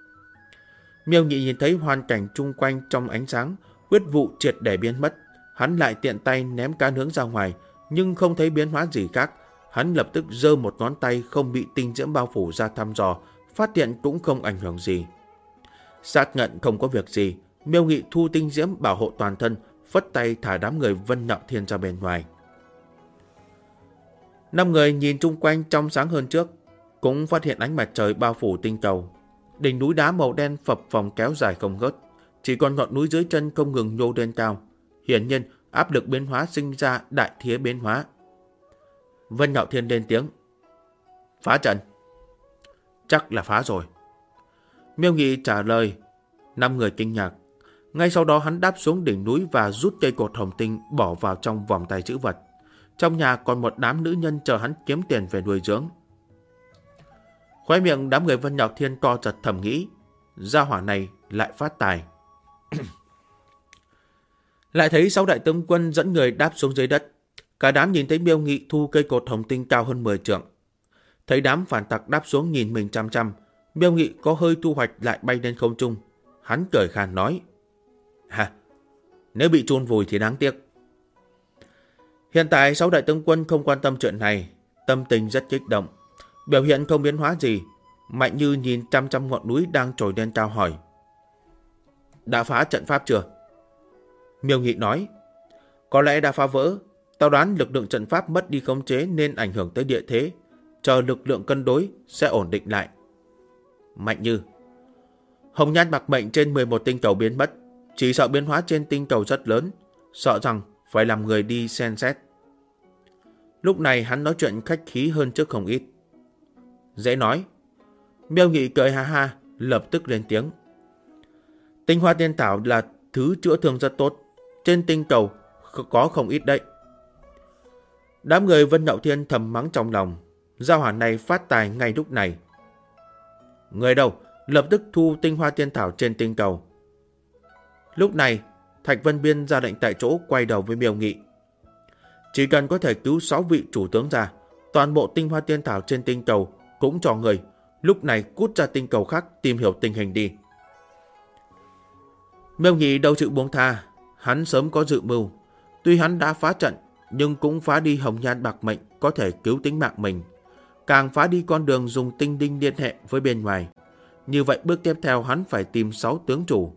Miêu Nhị nhìn thấy hoàn cảnh chung quanh trong ánh sáng, huyết vụ triệt để biến mất. Hắn lại tiện tay ném cá nướng ra ngoài, nhưng không thấy biến hóa gì khác. Hắn lập tức giơ một ngón tay không bị tinh diễm bao phủ ra thăm dò, phát hiện cũng không ảnh hưởng gì. Sát Ngận không có việc gì, Miêu Nghị thu tinh diễm bảo hộ toàn thân, phất tay thả đám người Vân Nạo Thiên ra bên ngoài. 5 người nhìn chung quanh trong sáng hơn trước, cũng phát hiện ánh mặt trời bao phủ tinh cầu. Đỉnh núi đá màu đen phập phồng kéo dài không ngớt, chỉ còn ngọn núi dưới chân không ngừng nhô lên cao. Hiển nhiên, áp lực biến hóa sinh ra đại thế biến hóa. Vân Nạo Thiên lên tiếng. Phá trận. Chắc là phá rồi. Miêu Nghị trả lời. 5 người kinh ngạc. Ngay sau đó hắn đáp xuống đỉnh núi và rút cây cột hồng tinh bỏ vào trong vòng tay trữ vật. Trong nhà còn một đám nữ nhân chờ hắn kiếm tiền về nuôi dưỡng. Khóe miệng đám người Vân Nạo Thiên co giật thầm nghĩ. Gia hỏa này lại phát tài. Lại thấy 6 đại tướng quân dẫn người đáp xuống dưới đất. Cả đám nhìn thấy Miêu Nghị thu cây cột hồng tinh cao hơn 10 trượng. Thấy đám phản tặc đáp xuống nhìn mình chăm chăm, Miêu Nghị có hơi thu hoạch lại bay lên không trung. Hắn cười khàn nói. Hả? Nếu bị chôn vùi thì đáng tiếc. Hiện tại 6 đại tướng quân không quan tâm chuyện này, tâm tình rất kích động. Biểu hiện không biến hóa gì. Mạnh Như nhìn chăm chăm ngọn núi đang trồi lên cao hỏi. Đã phá trận pháp chưa? Miêu Nghị nói. Có lẽ đã phá vỡ. Tao đoán lực lượng trận pháp mất đi khống chế nên ảnh hưởng tới địa thế. Chờ lực lượng cân đối sẽ ổn định lại. Mạnh Như. Hồng nhan bạc mệnh trên 11 tinh cầu biến mất. Chỉ sợ biến hóa trên tinh cầu rất lớn. Sợ rằng phải làm người đi xem xét. Lúc này hắn nói chuyện khách khí hơn trước không ít. Dễ nói. Miêu Nghị cười ha ha, lập tức lên tiếng. Tinh hoa tiên thảo là thứ chữa thương rất tốt. Trên tinh cầu có không ít đấy. Đám người Vân Nạo Thiên thầm mắng trong lòng. Gia hỏa này phát tài ngay lúc này. Người đâu lập tức thu tinh hoa tiên thảo trên tinh cầu. Lúc này Thạch Vân Biên ra lệnh tại chỗ, quay đầu với Miêu Nghị. Chỉ cần có thể cứu 6 vị chủ tướng ra, toàn bộ tinh hoa tiên thảo trên tinh cầu cũng cho người. Lúc này cút ra tinh cầu khác tìm hiểu tình hình đi. Miêu Nghị đâu chịu buông tha. Hắn sớm có dự mưu. Tuy hắn đã phá trận, nhưng cũng phá đi hồng nhan bạc mệnh có thể cứu tính mạng mình. Càng phá đi con đường dùng tinh đinh liên hệ với bên ngoài. Như vậy bước tiếp theo hắn phải tìm 6 tướng chủ.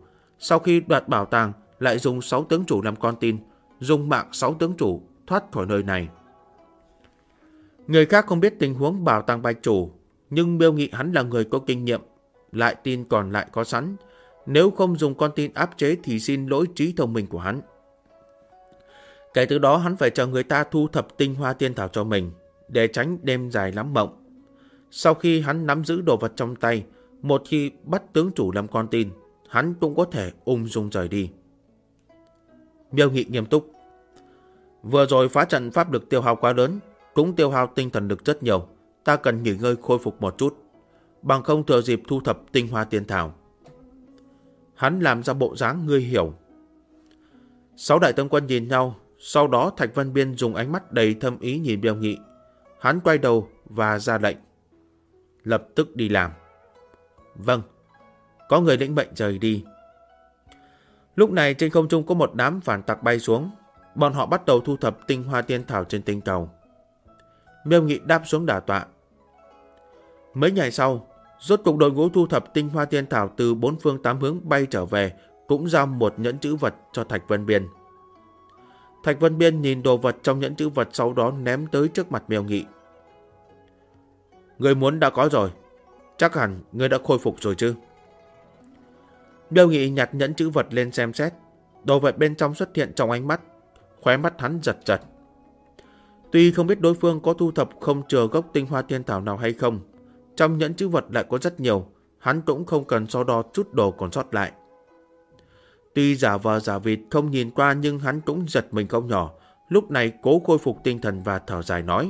sau khi đoạt bảo tàng lại dùng 6 tướng chủ làm con tin, dùng mạng 6 tướng chủ thoát khỏi nơi này. Người khác không biết tình huống bảo tàng bạch chủ, nhưng Miêu Nghị hắn là người có kinh nghiệm, lại tin còn lại có sẵn. Nếu không dùng con tin áp chế thì xin lỗi trí thông minh của hắn. Kể từ đó hắn phải chờ người ta thu thập tinh hoa tiên thảo cho mình, để tránh đêm dài lắm mộng. Sau khi hắn nắm giữ đồ vật trong tay, một khi bắt tướng chủ làm con tin, hắn cũng có thể ung dung rời đi. Miêu Nghị nghiêm túc. Vừa rồi phá trận pháp lực tiêu hao quá lớn, cũng tiêu hao tinh thần lực rất nhiều. Ta cần nghỉ ngơi khôi phục một chút, bằng không thừa dịp thu thập tinh hoa tiên thảo. Hắn làm ra bộ dáng ngươi hiểu. 6 đại tướng quân nhìn nhau, sau đó Thạch Văn Biên dùng ánh mắt đầy thâm ý nhìn Miêu Nghị. Hắn quay đầu và ra lệnh. Lập tức đi làm. Vâng. Có người lĩnh mệnh rời đi. Lúc này trên không trung có một đám phản tặc bay xuống. Bọn họ bắt đầu thu thập tinh hoa tiên thảo trên tinh cầu. Miêu Nghị đáp xuống đả tọa. Mấy ngày sau, rốt cục đội ngũ thu thập tinh hoa tiên thảo từ 4 phương 8 hướng bay trở về, cũng giao một nhẫn chữ vật cho Thạch Vân Biên. Thạch Vân Biên nhìn đồ vật trong nhẫn chữ vật, sau đó ném tới trước mặt Miêu Nghị. Người muốn đã có rồi, chắc hẳn người đã khôi phục rồi chứ? Miêu Nghị nhặt nhẫn chữ vật lên xem xét, đồ vật bên trong xuất hiện trong ánh mắt, khóe mắt hắn giật giật. Tuy không biết đối phương có thu thập không chừa gốc tinh hoa tiên thảo nào hay không, trong nhẫn chữ vật lại có rất nhiều, hắn cũng không cần so đo chút đồ còn sót lại. Tuy giả vờ giả vịt không nhìn qua, nhưng hắn cũng giật mình không nhỏ. Lúc này cố khôi phục tinh thần và thở dài nói.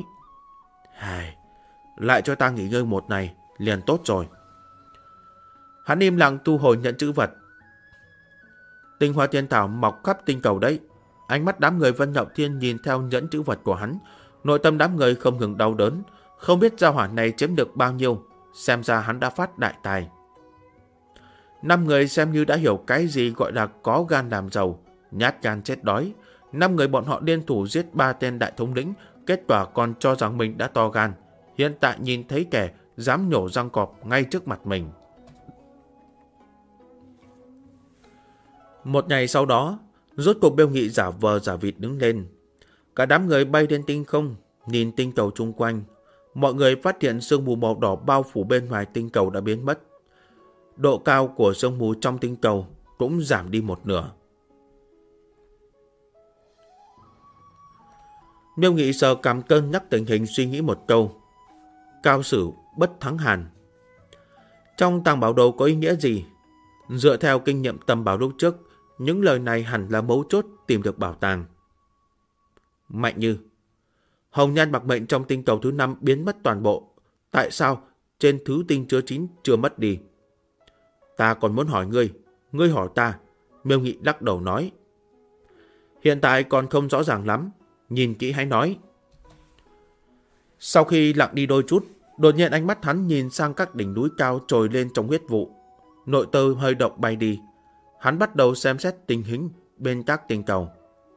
Lại cho ta nghỉ ngơi một ngày liền tốt rồi. Hắn im lặng thu hồi nhẫn chữ vật. Tinh hoa tiên thảo mọc khắp tinh cầu đấy. Ánh mắt đám người Vân Nhậu Thiên nhìn theo nhẫn chữ vật của hắn, nội tâm đám người không ngừng đau đớn. Không biết gia hỏa này chiếm được bao nhiêu, xem ra hắn đã phát đại tài. 5 người xem như đã hiểu cái gì gọi là có gan làm giàu, nhát gan chết đói. 5 người bọn họ liên thủ giết 3 tên đại thống lĩnh, kết quả còn cho rằng mình đã to gan. Hiện tại nhìn thấy kẻ dám nhổ răng cọp ngay trước mặt mình. Một ngày sau đó, rốt cuộc Miêu Nghị giả vờ giả vịt đứng lên. Cả đám người bay lên tinh không, nhìn tinh cầu chung quanh. Mọi người phát hiện sương mù màu đỏ bao phủ bên ngoài tinh cầu đã biến mất. Độ cao của sương mù trong tinh cầu cũng giảm đi một nửa. Miêu Nghị sờ cằm cân nhắc tình hình, suy nghĩ một câu. Cao sử bất thắng hàn. Trong tàng bảo đồ có ý nghĩa gì? Dựa theo kinh nghiệm tầm bảo lúc trước, những lời này hẳn là mấu chốt tìm được bảo tàng. Mạnh Như. Hồng nhan bạc mệnh trong tinh cầu thứ 5 biến mất toàn bộ. Tại sao trên thứ tinh chứa 9 chưa mất đi? Ta còn muốn hỏi ngươi hỏi ta. Miêu Nghị lắc đầu nói. Hiện tại còn không rõ ràng lắm, nhìn kỹ hãy nói. Sau khi lặng đi đôi chút, đột nhiên ánh mắt hắn nhìn sang các đỉnh núi cao trồi lên trong huyết vụ. Nội tơ hơi động bay đi. Hắn bắt đầu xem xét tình hình bên các tinh cầu.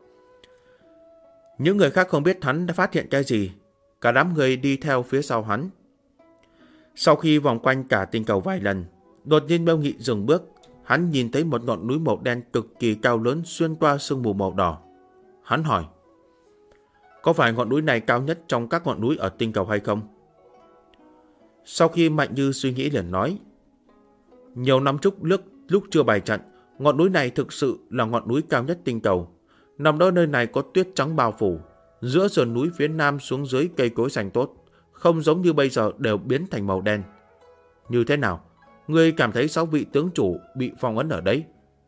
Những người khác không biết hắn đã phát hiện cái gì. Cả đám người đi theo phía sau hắn. Sau khi vòng quanh cả tinh cầu vài lần, đột nhiên Miêu Nghị dừng bước. Hắn nhìn thấy một ngọn núi màu đen cực kỳ cao lớn xuyên qua sương mù màu đỏ. Hắn hỏi. Có phải ngọn núi này cao nhất trong các ngọn núi ở tinh cầu hay không? Sau khi Mạnh Như suy nghĩ liền nói. Nhiều năm trước lúc chưa bày trận, ngọn núi này thực sự là ngọn núi cao nhất tinh cầu. Nằm đó nơi này có tuyết trắng bao phủ. Giữa sườn núi phía nam xuống dưới cây cối xanh tốt, không giống như bây giờ đều biến thành màu đen. Như thế nào? Ngươi cảm thấy 6 vị tướng chủ bị phong ấn ở đấy?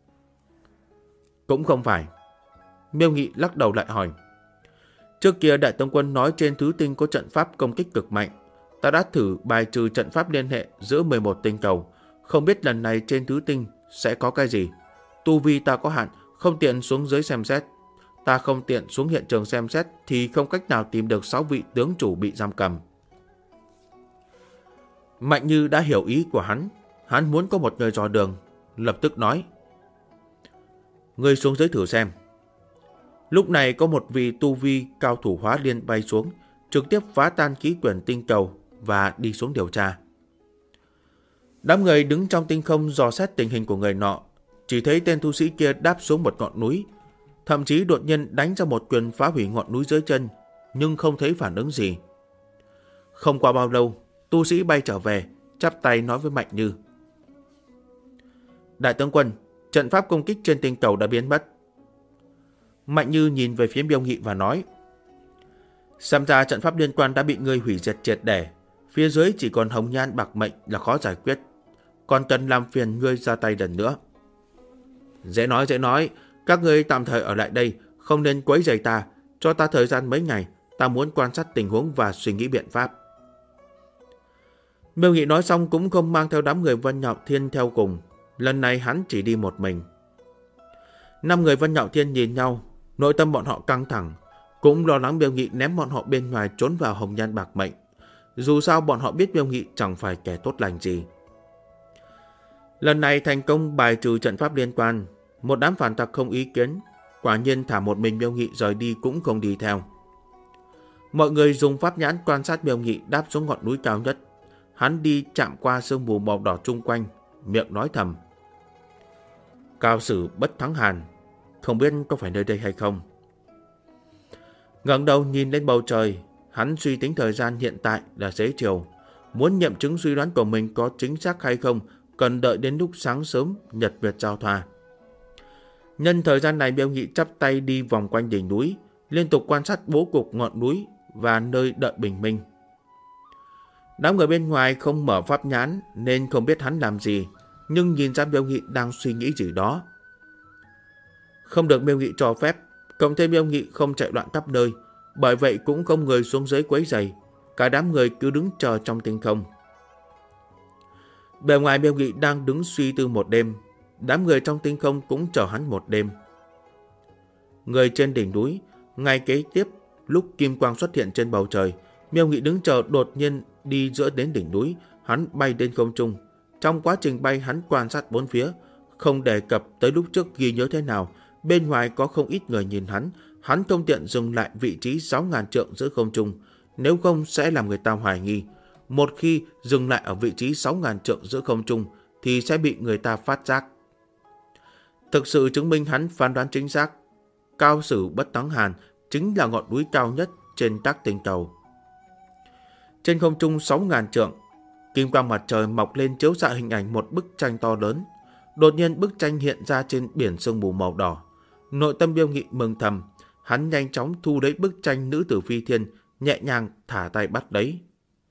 Cũng không phải. Miêu Nghị lắc đầu lại hỏi. Trước kia Đại Tông Quân nói trên thứ tinh có trận pháp công kích cực mạnh. Ta đã thử bài trừ trận pháp liên hệ giữa 11 tinh cầu. Không biết lần này trên thứ tinh sẽ có cái gì. Tu vi ta có hạn, không tiện xuống dưới xem xét. Ta không tiện xuống hiện trường xem xét thì không cách nào tìm được 6 vị tướng chủ bị giam cầm. Mạnh Như đã hiểu ý của hắn. Hắn muốn có một người dò đường, lập tức nói. Ngươi xuống dưới thử xem. Lúc này có một vị tu vi cao thủ hóa liên bay xuống, trực tiếp phá tan khí quyển tinh cầu và đi xuống điều tra. Đám người đứng trong tinh không dò xét tình hình của người nọ. chỉ thấy tên tu sĩ kia đáp xuống một ngọn núi, thậm chí đột nhiên đánh ra một quyền phá hủy ngọn núi dưới chân, nhưng không thấy phản ứng gì. Không qua bao lâu, tu sĩ bay trở về, chắp tay nói với Mạnh Như: Đại tướng quân, trận pháp công kích trên tinh cầu đã biến mất. Mạnh Như nhìn về phía Miêu Nghị và nói: Xem ra trận pháp liên quan đã bị ngươi hủy diệt triệt để. Phía dưới chỉ còn hồng nhan bạc mệnh là khó giải quyết, còn cần làm phiền ngươi ra tay lần nữa. Dễ nói, các ngươi tạm thời ở lại đây, không nên quấy rầy ta, cho ta thời gian mấy ngày, ta muốn quan sát tình huống và suy nghĩ biện pháp. Miêu Nghị nói xong cũng không mang theo đám người Vân Nhạo Thiên theo cùng, lần này hắn chỉ đi một mình. 5 người Vân Nhạo Thiên nhìn nhau, nội tâm bọn họ căng thẳng, cũng lo lắng Miêu Nghị ném bọn họ bên ngoài trốn vào hồng nhan bạc mệnh. Dù sao bọn họ biết Miêu Nghị chẳng phải kẻ tốt lành gì. Lần này thành công bài trừ trận pháp liên quan, một đám phản tặc không ý kiến, quả nhiên thả một mình Miêu Nghị rời đi cũng không đi theo. Mọi người dùng pháp nhãn quan sát Miêu Nghị đáp xuống ngọn núi cao nhất. Hắn đi chạm qua sương mù màu đỏ chung quanh, miệng nói thầm: Cao sử bất thắng hàn, không biết có phải nơi đây hay không. Ngẩng đầu nhìn lên bầu trời, hắn suy tính thời gian hiện tại là xế chiều. Muốn nghiệm chứng suy đoán của mình có chính xác hay không, cần đợi đến lúc sáng sớm nhật nguyệt giao thoa. Nhân thời gian này, Miêu Nghị chắp tay đi vòng quanh đỉnh núi, liên tục quan sát bố cục ngọn núi và nơi đợi bình minh. Đám người bên ngoài không mở pháp nhãn nên không biết hắn làm gì, nhưng nhìn ra Miêu Nghị đang suy nghĩ gì đó. Không được Miêu Nghị cho phép, cộng thêm Miêu Nghị không chạy loạn khắp nơi, bởi vậy cũng không người xuống dưới quấy rầy, cả đám người cứ đứng chờ trong tinh không. Bề ngoài Miêu Nghị đang đứng suy tư một đêm, đám người trong tinh không cũng chờ hắn một đêm. Người trên đỉnh núi, ngày kế tiếp, lúc kim quang xuất hiện trên bầu trời, Miêu Nghị đứng chờ đột nhiên đi giữa đến đỉnh núi, hắn bay lên không trung. Trong quá trình bay hắn quan sát bốn phía, không đề cập tới lúc trước ghi nhớ thế nào, bên ngoài có không ít người nhìn hắn không tiện dừng lại vị trí 6.000 trượng giữa không trung, nếu không sẽ làm người ta hoài nghi. Một khi dừng lại ở vị trí 6.000 trượng giữa không trung thì sẽ bị người ta phát giác. Thực sự chứng minh hắn phán đoán chính xác. Cao sử bất thắng hàn chính là ngọn núi cao nhất trên các tinh cầu. Trên không trung 6.000 trượng, kim quang mặt trời mọc lên chiếu xạ hình ảnh một bức tranh to lớn. Đột nhiên bức tranh hiện ra trên biển sương mù màu đỏ. Nội tâm Miêu Nghị mừng thầm, hắn nhanh chóng thu lấy bức tranh nữ tử phi thiên, nhẹ nhàng thả tay bắt lấy.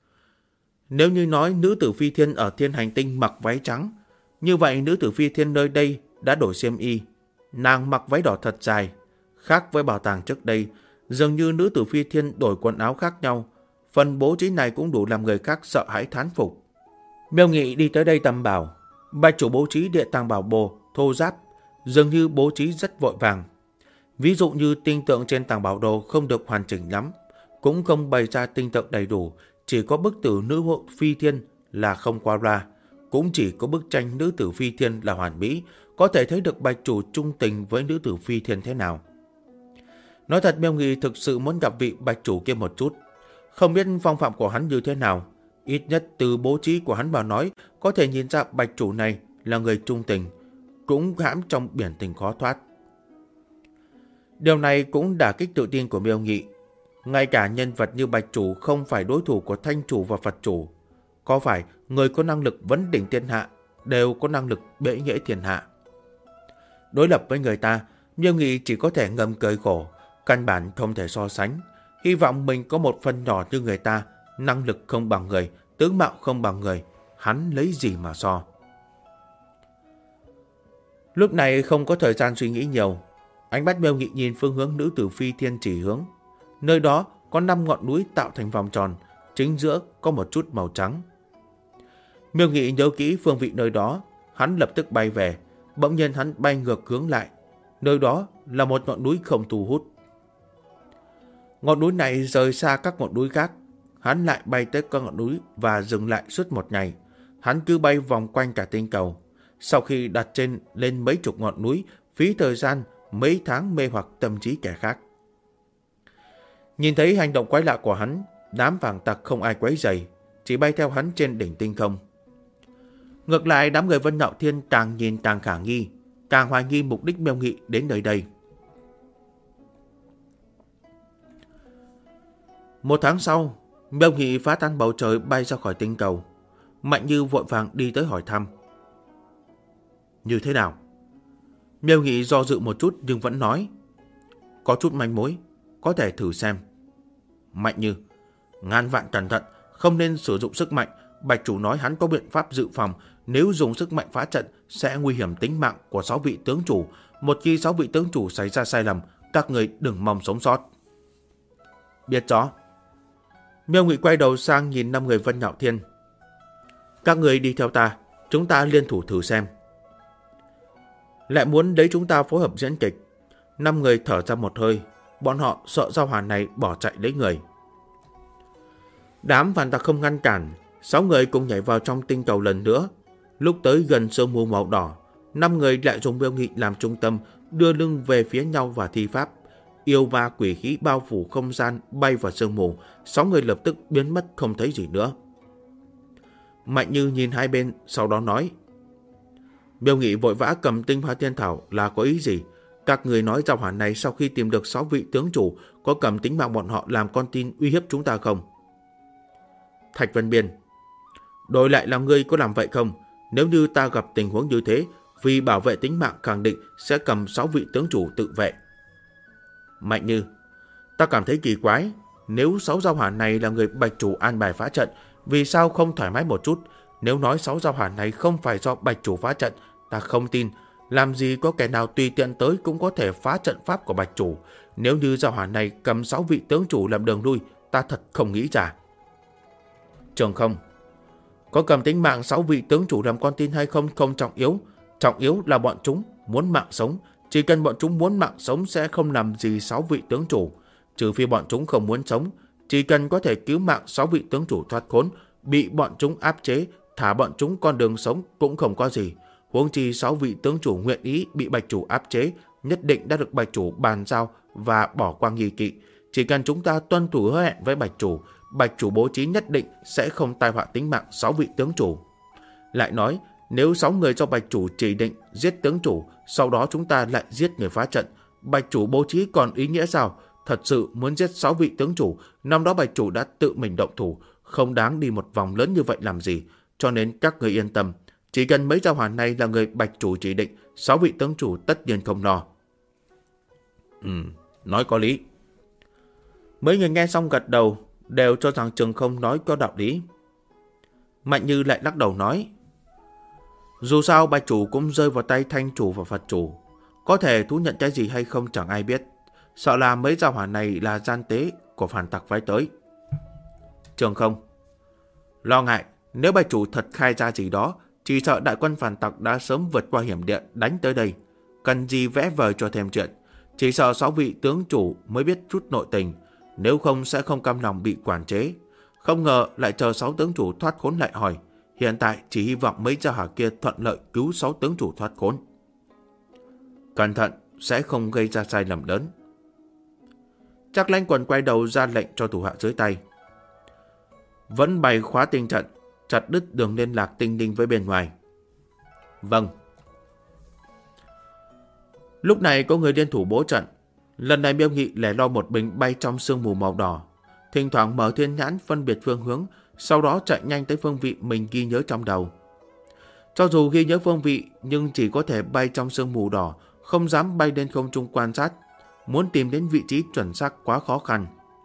Nếu như nói nữ tử phi thiên ở thiên hành tinh mặc váy trắng, như vậy nữ tử phi thiên nơi đây đã đổi xiêm y, nàng mặc váy đỏ thật dài. Khác với bảo tàng trước đây, dường như nữ tử phi thiên đổi quần áo khác nhau. Phần bố trí này cũng đủ làm người khác sợ hãi thán phục. Miêu Nghị đi tới đây tầm bảo, bạch chủ bố trí địa tàng bảo bồ, thô giáp, dường như bố trí rất vội vàng. Ví dụ như tinh tượng trên tàng bảo đồ không được hoàn chỉnh lắm, cũng không bày ra tinh tượng đầy đủ, chỉ có bức tử nữ hộ phi thiên là không qua loa, cũng chỉ có bức tranh nữ tử phi thiên là hoàn mỹ, có thể thấy được bạch chủ trung tình với nữ tử phi thiên thế nào. Nói thật, Miêu Nghị thực sự muốn gặp vị bạch chủ kia một chút. Không biết phong phạm của hắn như thế nào, ít nhất từ bố trí của hắn mà nói, có thể nhìn ra bạch chủ này là người trung tình, cũng hãm trong biển tình khó thoát. Điều này cũng đả kích tự tin của Miêu Nghị. Ngay cả nhân vật như bạch chủ không phải đối thủ của thanh chủ và Phật chủ. Có phải người có năng lực vấn đỉnh thiên hạ đều có năng lực bệ nghệ thiên hạ? Đối lập với người ta, Miêu Nghị chỉ có thể ngầm cười khổ, căn bản không thể so sánh. Hy vọng mình có một phần nhỏ như người ta, năng lực không bằng người, tướng mạo không bằng người, hắn lấy gì mà so. Lúc này không có thời gian suy nghĩ nhiều, ánh mắt Miêu Nghị nhìn phương hướng nữ tử phi thiên chỉ hướng. Nơi đó có 5 ngọn núi tạo thành vòng tròn, chính giữa có một chút màu trắng. Miêu Nghị nhớ kỹ phương vị nơi đó, hắn lập tức bay về, bỗng nhiên hắn bay ngược hướng lại. Nơi đó là một ngọn núi không thu hút. Ngọn núi này rời xa các ngọn núi khác, hắn lại bay tới các ngọn núi và dừng lại suốt một ngày. Hắn cứ bay vòng quanh cả tinh cầu. Sau khi đặt trên lên mấy chục ngọn núi, phí thời gian mấy tháng mê hoặc tâm trí kẻ khác. Nhìn thấy hành động quái lạ của hắn, đám phản tặc không ai quấy rầy, chỉ bay theo hắn trên đỉnh tinh không. Ngược lại, đám người Vân Nhạo Thiên càng nhìn càng khả nghi. càng hoài nghi mục đích Miêu Nghị đến nơi đây. 1 tháng sau, Miêu Nghị phá tan bầu trời bay ra khỏi tinh cầu. Mạnh Như vội vàng đi tới hỏi thăm. Như thế nào? Miêu Nghị do dự một chút nhưng vẫn nói. Có chút manh mối, có thể thử xem. Mạnh Như, ngàn vạn cẩn thận, không nên sử dụng sức mạnh. Bạch chủ nói hắn có biện pháp dự phòng, nếu dùng sức mạnh phá trận sẽ nguy hiểm tính mạng của 6 vị tướng chủ. Một khi 6 vị tướng chủ xảy ra sai lầm, các người đừng mong sống sót. Biết rõ. Miêu Nghị quay đầu sang nhìn 5 người Vân Nhạo Thiên. Các người đi theo ta, chúng ta liên thủ thử xem. Lại muốn đấy chúng ta phối hợp diễn kịch. 5 người thở ra một hơi, bọn họ sợ giao hỏa này bỏ chạy lấy người. Đám phản tặc không ngăn cản, 6 người cùng nhảy vào trong tinh cầu lần nữa. Lúc tới gần sương mù màu đỏ, 5 người lại dùng Miêu Nghị làm trung tâm, đưa lưng về phía nhau và thi pháp. Yêu ma quỷ khí bao phủ không gian, bay vào sương mù. 6 người lập tức biến mất không thấy gì nữa. Mạnh Như nhìn hai bên, sau đó nói. Miêu Nghị vội vã cầm tinh hoa thiên thảo là có ý gì? Các người nói giao hỏa này sau khi tìm được 6 vị tướng chủ có cầm tính mạng bọn họ làm con tin uy hiếp chúng ta không? Thạch Vân Biên, đổi lại là ngươi có làm vậy không? Nếu như ta gặp tình huống như thế, vì bảo vệ tính mạng khẳng định sẽ cầm 6 vị tướng chủ tự vệ. Mạnh Như, ta cảm thấy kỳ quái. Nếu 6 giao hỏa này là người Bạch chủ an bài phá trận, vì sao không thoải mái một chút? Nếu nói 6 giao hỏa này không phải do Bạch chủ phá trận, ta không tin. Làm gì có kẻ nào tùy tiện tới cũng có thể phá trận pháp của Bạch chủ. Nếu như giao hỏa này cầm 6 vị tướng chủ làm đường lui, ta thật không nghĩ ra. Trường Không, có cầm tính mạng 6 vị tướng chủ làm con tin hay không không trọng yếu. Trọng yếu là bọn chúng muốn mạng sống. Chỉ cần bọn chúng muốn mạng sống sẽ không làm gì 6 vị tướng chủ. Trừ phi bọn chúng không muốn sống. Chỉ cần có thể cứu mạng 6 vị tướng chủ thoát khốn, bị bọn chúng áp chế, thả bọn chúng con đường sống cũng không có gì. Huống chi 6 vị tướng chủ nguyện ý bị Bạch chủ áp chế, nhất định đã được Bạch chủ bàn giao và bỏ qua nghi kỵ. Chỉ cần chúng ta tuân thủ hứa hẹn với Bạch chủ bố trí nhất định sẽ không tai họa tính mạng 6 vị tướng chủ. Lại nói, nếu 6 người do Bạch chủ chỉ định giết tướng chủ, sau đó chúng ta lại giết người phá trận, Bạch chủ bố trí còn ý nghĩa sao? Thật sự muốn giết 6 vị tướng chủ, năm đó Bạch chủ đã tự mình động thủ, không đáng đi một vòng lớn như vậy làm gì. Cho nên các người yên tâm, chỉ cần mấy giao hỏa này là người Bạch chủ chỉ định, 6 vị tướng chủ tất nhiên không lo. Nói có lý. Mấy người nghe xong gật đầu, đều cho rằng Trường Không nói có đạo lý. Mạnh Như lại lắc đầu nói. Dù sao Bạch chủ cũng rơi vào tay Thanh chủ và Phật chủ. Có thể thú nhận cái gì hay không chẳng ai biết. Sợ là mấy giao hỏa này là gian tế của phản tặc phái tới. Trường Không, lo ngại, nếu Bạch chủ thật khai ra gì đó, chỉ sợ đại quân phản tặc đã sớm vượt qua hiểm địa đánh tới đây. Cần gì vẽ vời cho thêm chuyện. Chỉ sợ 6 vị tướng chủ mới biết chút nội tình, nếu không sẽ không cam lòng bị quản chế. Không ngờ lại chờ 6 tướng chủ thoát khốn lại hỏi. Hiện tại chỉ hy vọng mấy giao hỏa kia thuận lợi cứu 6 tướng chủ thoát khốn. Cẩn thận, sẽ không gây ra sai lầm lớn. Trác Lãnh Quần quay đầu ra lệnh cho thủ hạ dưới tay. Vẫn bày khóa tinh trận, chặt đứt đường liên lạc tinh linh với bên ngoài. Vâng. Lúc này có người liên thủ bố trận. Lần này Miêu Nghị lẻ loi một mình bay trong sương mù màu đỏ, thỉnh thoảng mở thiên nhãn phân biệt phương hướng, sau đó chạy nhanh tới phương vị mình ghi nhớ trong đầu. Cho dù ghi nhớ phương vị, nhưng chỉ có thể bay trong sương mù đỏ, không dám bay lên không trung quan sát. Muốn tìm đến vị trí chuẩn xác quá khó khăn.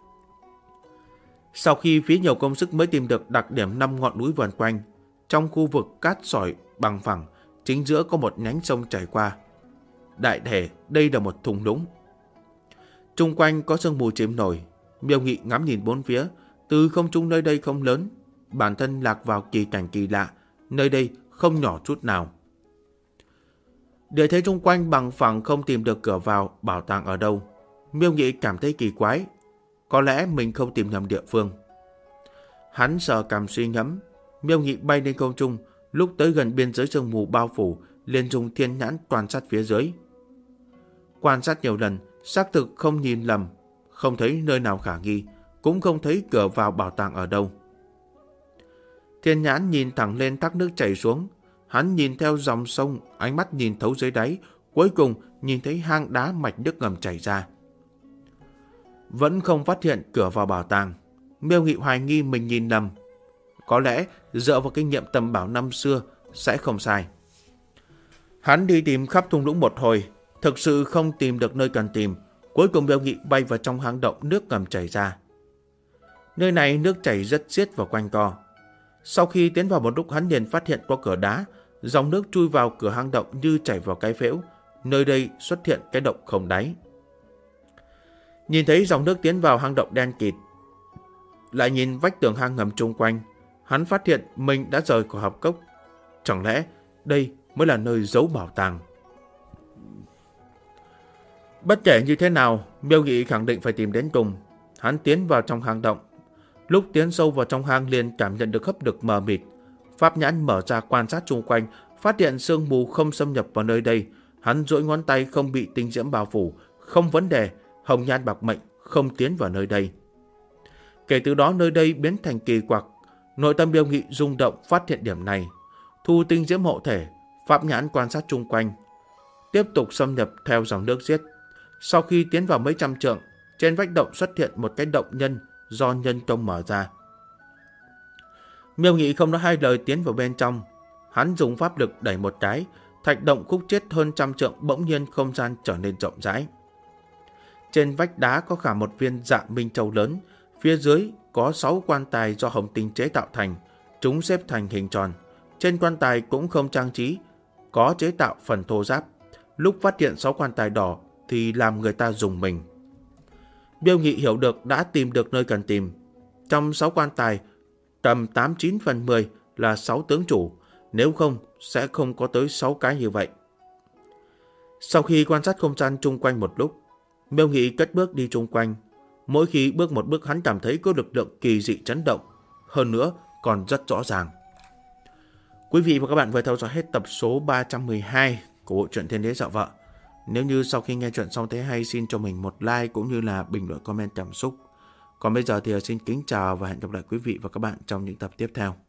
Sau khi phí nhiều công sức mới tìm được đặc điểm 5 ngọn núi vần quanh, trong khu vực cát sỏi bằng phẳng, chính giữa có một nhánh sông chảy qua. Đại thể đây là một thung lũng. Trung quanh có sương mù chìm nổi. Miêu Nghị ngắm nhìn bốn phía, từ không trung nơi đây không lớn, bản thân lạc vào kỳ cảnh kỳ lạ, nơi đây không nhỏ chút nào. Địa thế xung quanh bằng phẳng, không tìm được cửa vào bảo tàng ở đâu. Miêu Nghị cảm thấy kỳ quái, có lẽ mình không tìm nhầm địa phương. Hắn sờ cằm suy ngẫm. Miêu Nghị bay lên không trung, lúc tới gần biên giới sương mù bao phủ, liền dùng thiên nhãn quan sát phía dưới. Quan sát nhiều lần, xác thực không nhìn lầm, không thấy nơi nào khả nghi, cũng không thấy cửa vào bảo tàng ở đâu. Thiên nhãn nhìn thẳng lên thác nước chảy xuống, hắn nhìn theo dòng sông, ánh mắt nhìn thấu dưới đáy, cuối cùng nhìn thấy hang đá mạch nước ngầm chảy ra. Vẫn không phát hiện cửa vào bảo tàng. Miêu Nghị hoài nghi mình nhìn nhầm. Có lẽ dựa vào kinh nghiệm tầm bảo năm xưa sẽ không sai. Hắn đi tìm khắp thung lũng một hồi, thực sự không tìm được nơi cần tìm. Cuối cùng Miêu Nghị bay vào trong hang động nước ngầm chảy ra. Nơi này nước chảy rất xiết và quanh co. Sau khi tiến vào một lúc, hắn liền phát hiện có cửa đá, dòng nước chui vào cửa hang động như chảy vào cái phễu. Nơi đây xuất hiện cái động không đáy. Nhìn thấy dòng nước tiến vào hang động đen kịt, lại nhìn vách tường hang ngầm chung quanh, hắn phát hiện mình đã rời khỏi hạp cốc. Chẳng lẽ đây mới là nơi giấu bảo tàng? Bất kể như thế nào, Miêu Nghị khẳng định phải tìm đến cùng. Hắn tiến vào trong hang động. Lúc tiến sâu vào trong hang liền cảm nhận được hấp lực mờ mịt. Pháp nhãn mở ra quan sát chung quanh, phát hiện sương mù không xâm nhập vào nơi đây. Hắn duỗi ngón tay không bị tinh diễm bao phủ. Không vấn đề, hồng nhan bạc mệnh không tiến vào nơi đây. Kể từ đó nơi đây biến thành kỳ quặc. Nội tâm Miêu Nghị rung động phát hiện điểm này. Thu tinh diễm hộ thể, pháp nhãn quan sát chung quanh, tiếp tục xâm nhập theo dòng nước xiết. Sau khi tiến vào mấy trăm trượng, trên vách động xuất hiện một cái động nhân do nhân công mở ra. Miêu Nghị không nói hai lời tiến vào bên trong. Hắn dùng pháp lực đẩy một cái, thạch động khúc chết hơn trăm trượng, bỗng nhiên không gian trở nên rộng rãi. Trên vách đá có khảm một viên dạ minh châu lớn, phía dưới có 6 quan tài do hồng tinh chế tạo thành, chúng xếp thành hình tròn. Trên quan tài cũng không trang trí, có chế tạo phần thô ráp. Lúc phát hiện 6 quan tài đỏ thì làm người ta rùng mình. Miêu Nghị hiểu được đã tìm được nơi cần tìm. Trong 6 quan tài, tầm 89 phần 10 là 6 tướng chủ, nếu không sẽ không có tới 6 cái như vậy. Sau khi quan sát không gian chung quanh một lúc, Miêu Nghị cất bước đi chung quanh. Mỗi khi bước một bước, hắn cảm thấy có lực lượng kỳ dị chấn động, hơn nữa còn rất rõ ràng. Quý vị và các bạn vừa theo dõi hết tập số 312 của bộ truyện Thiên Đế Dạo Vợ. Nếu như sau khi nghe chuyện xong thấy hay, xin cho mình một like cũng như là bình luận comment cảm xúc. Còn bây giờ thì xin kính chào và hẹn gặp lại quý vị và các bạn trong những tập tiếp theo.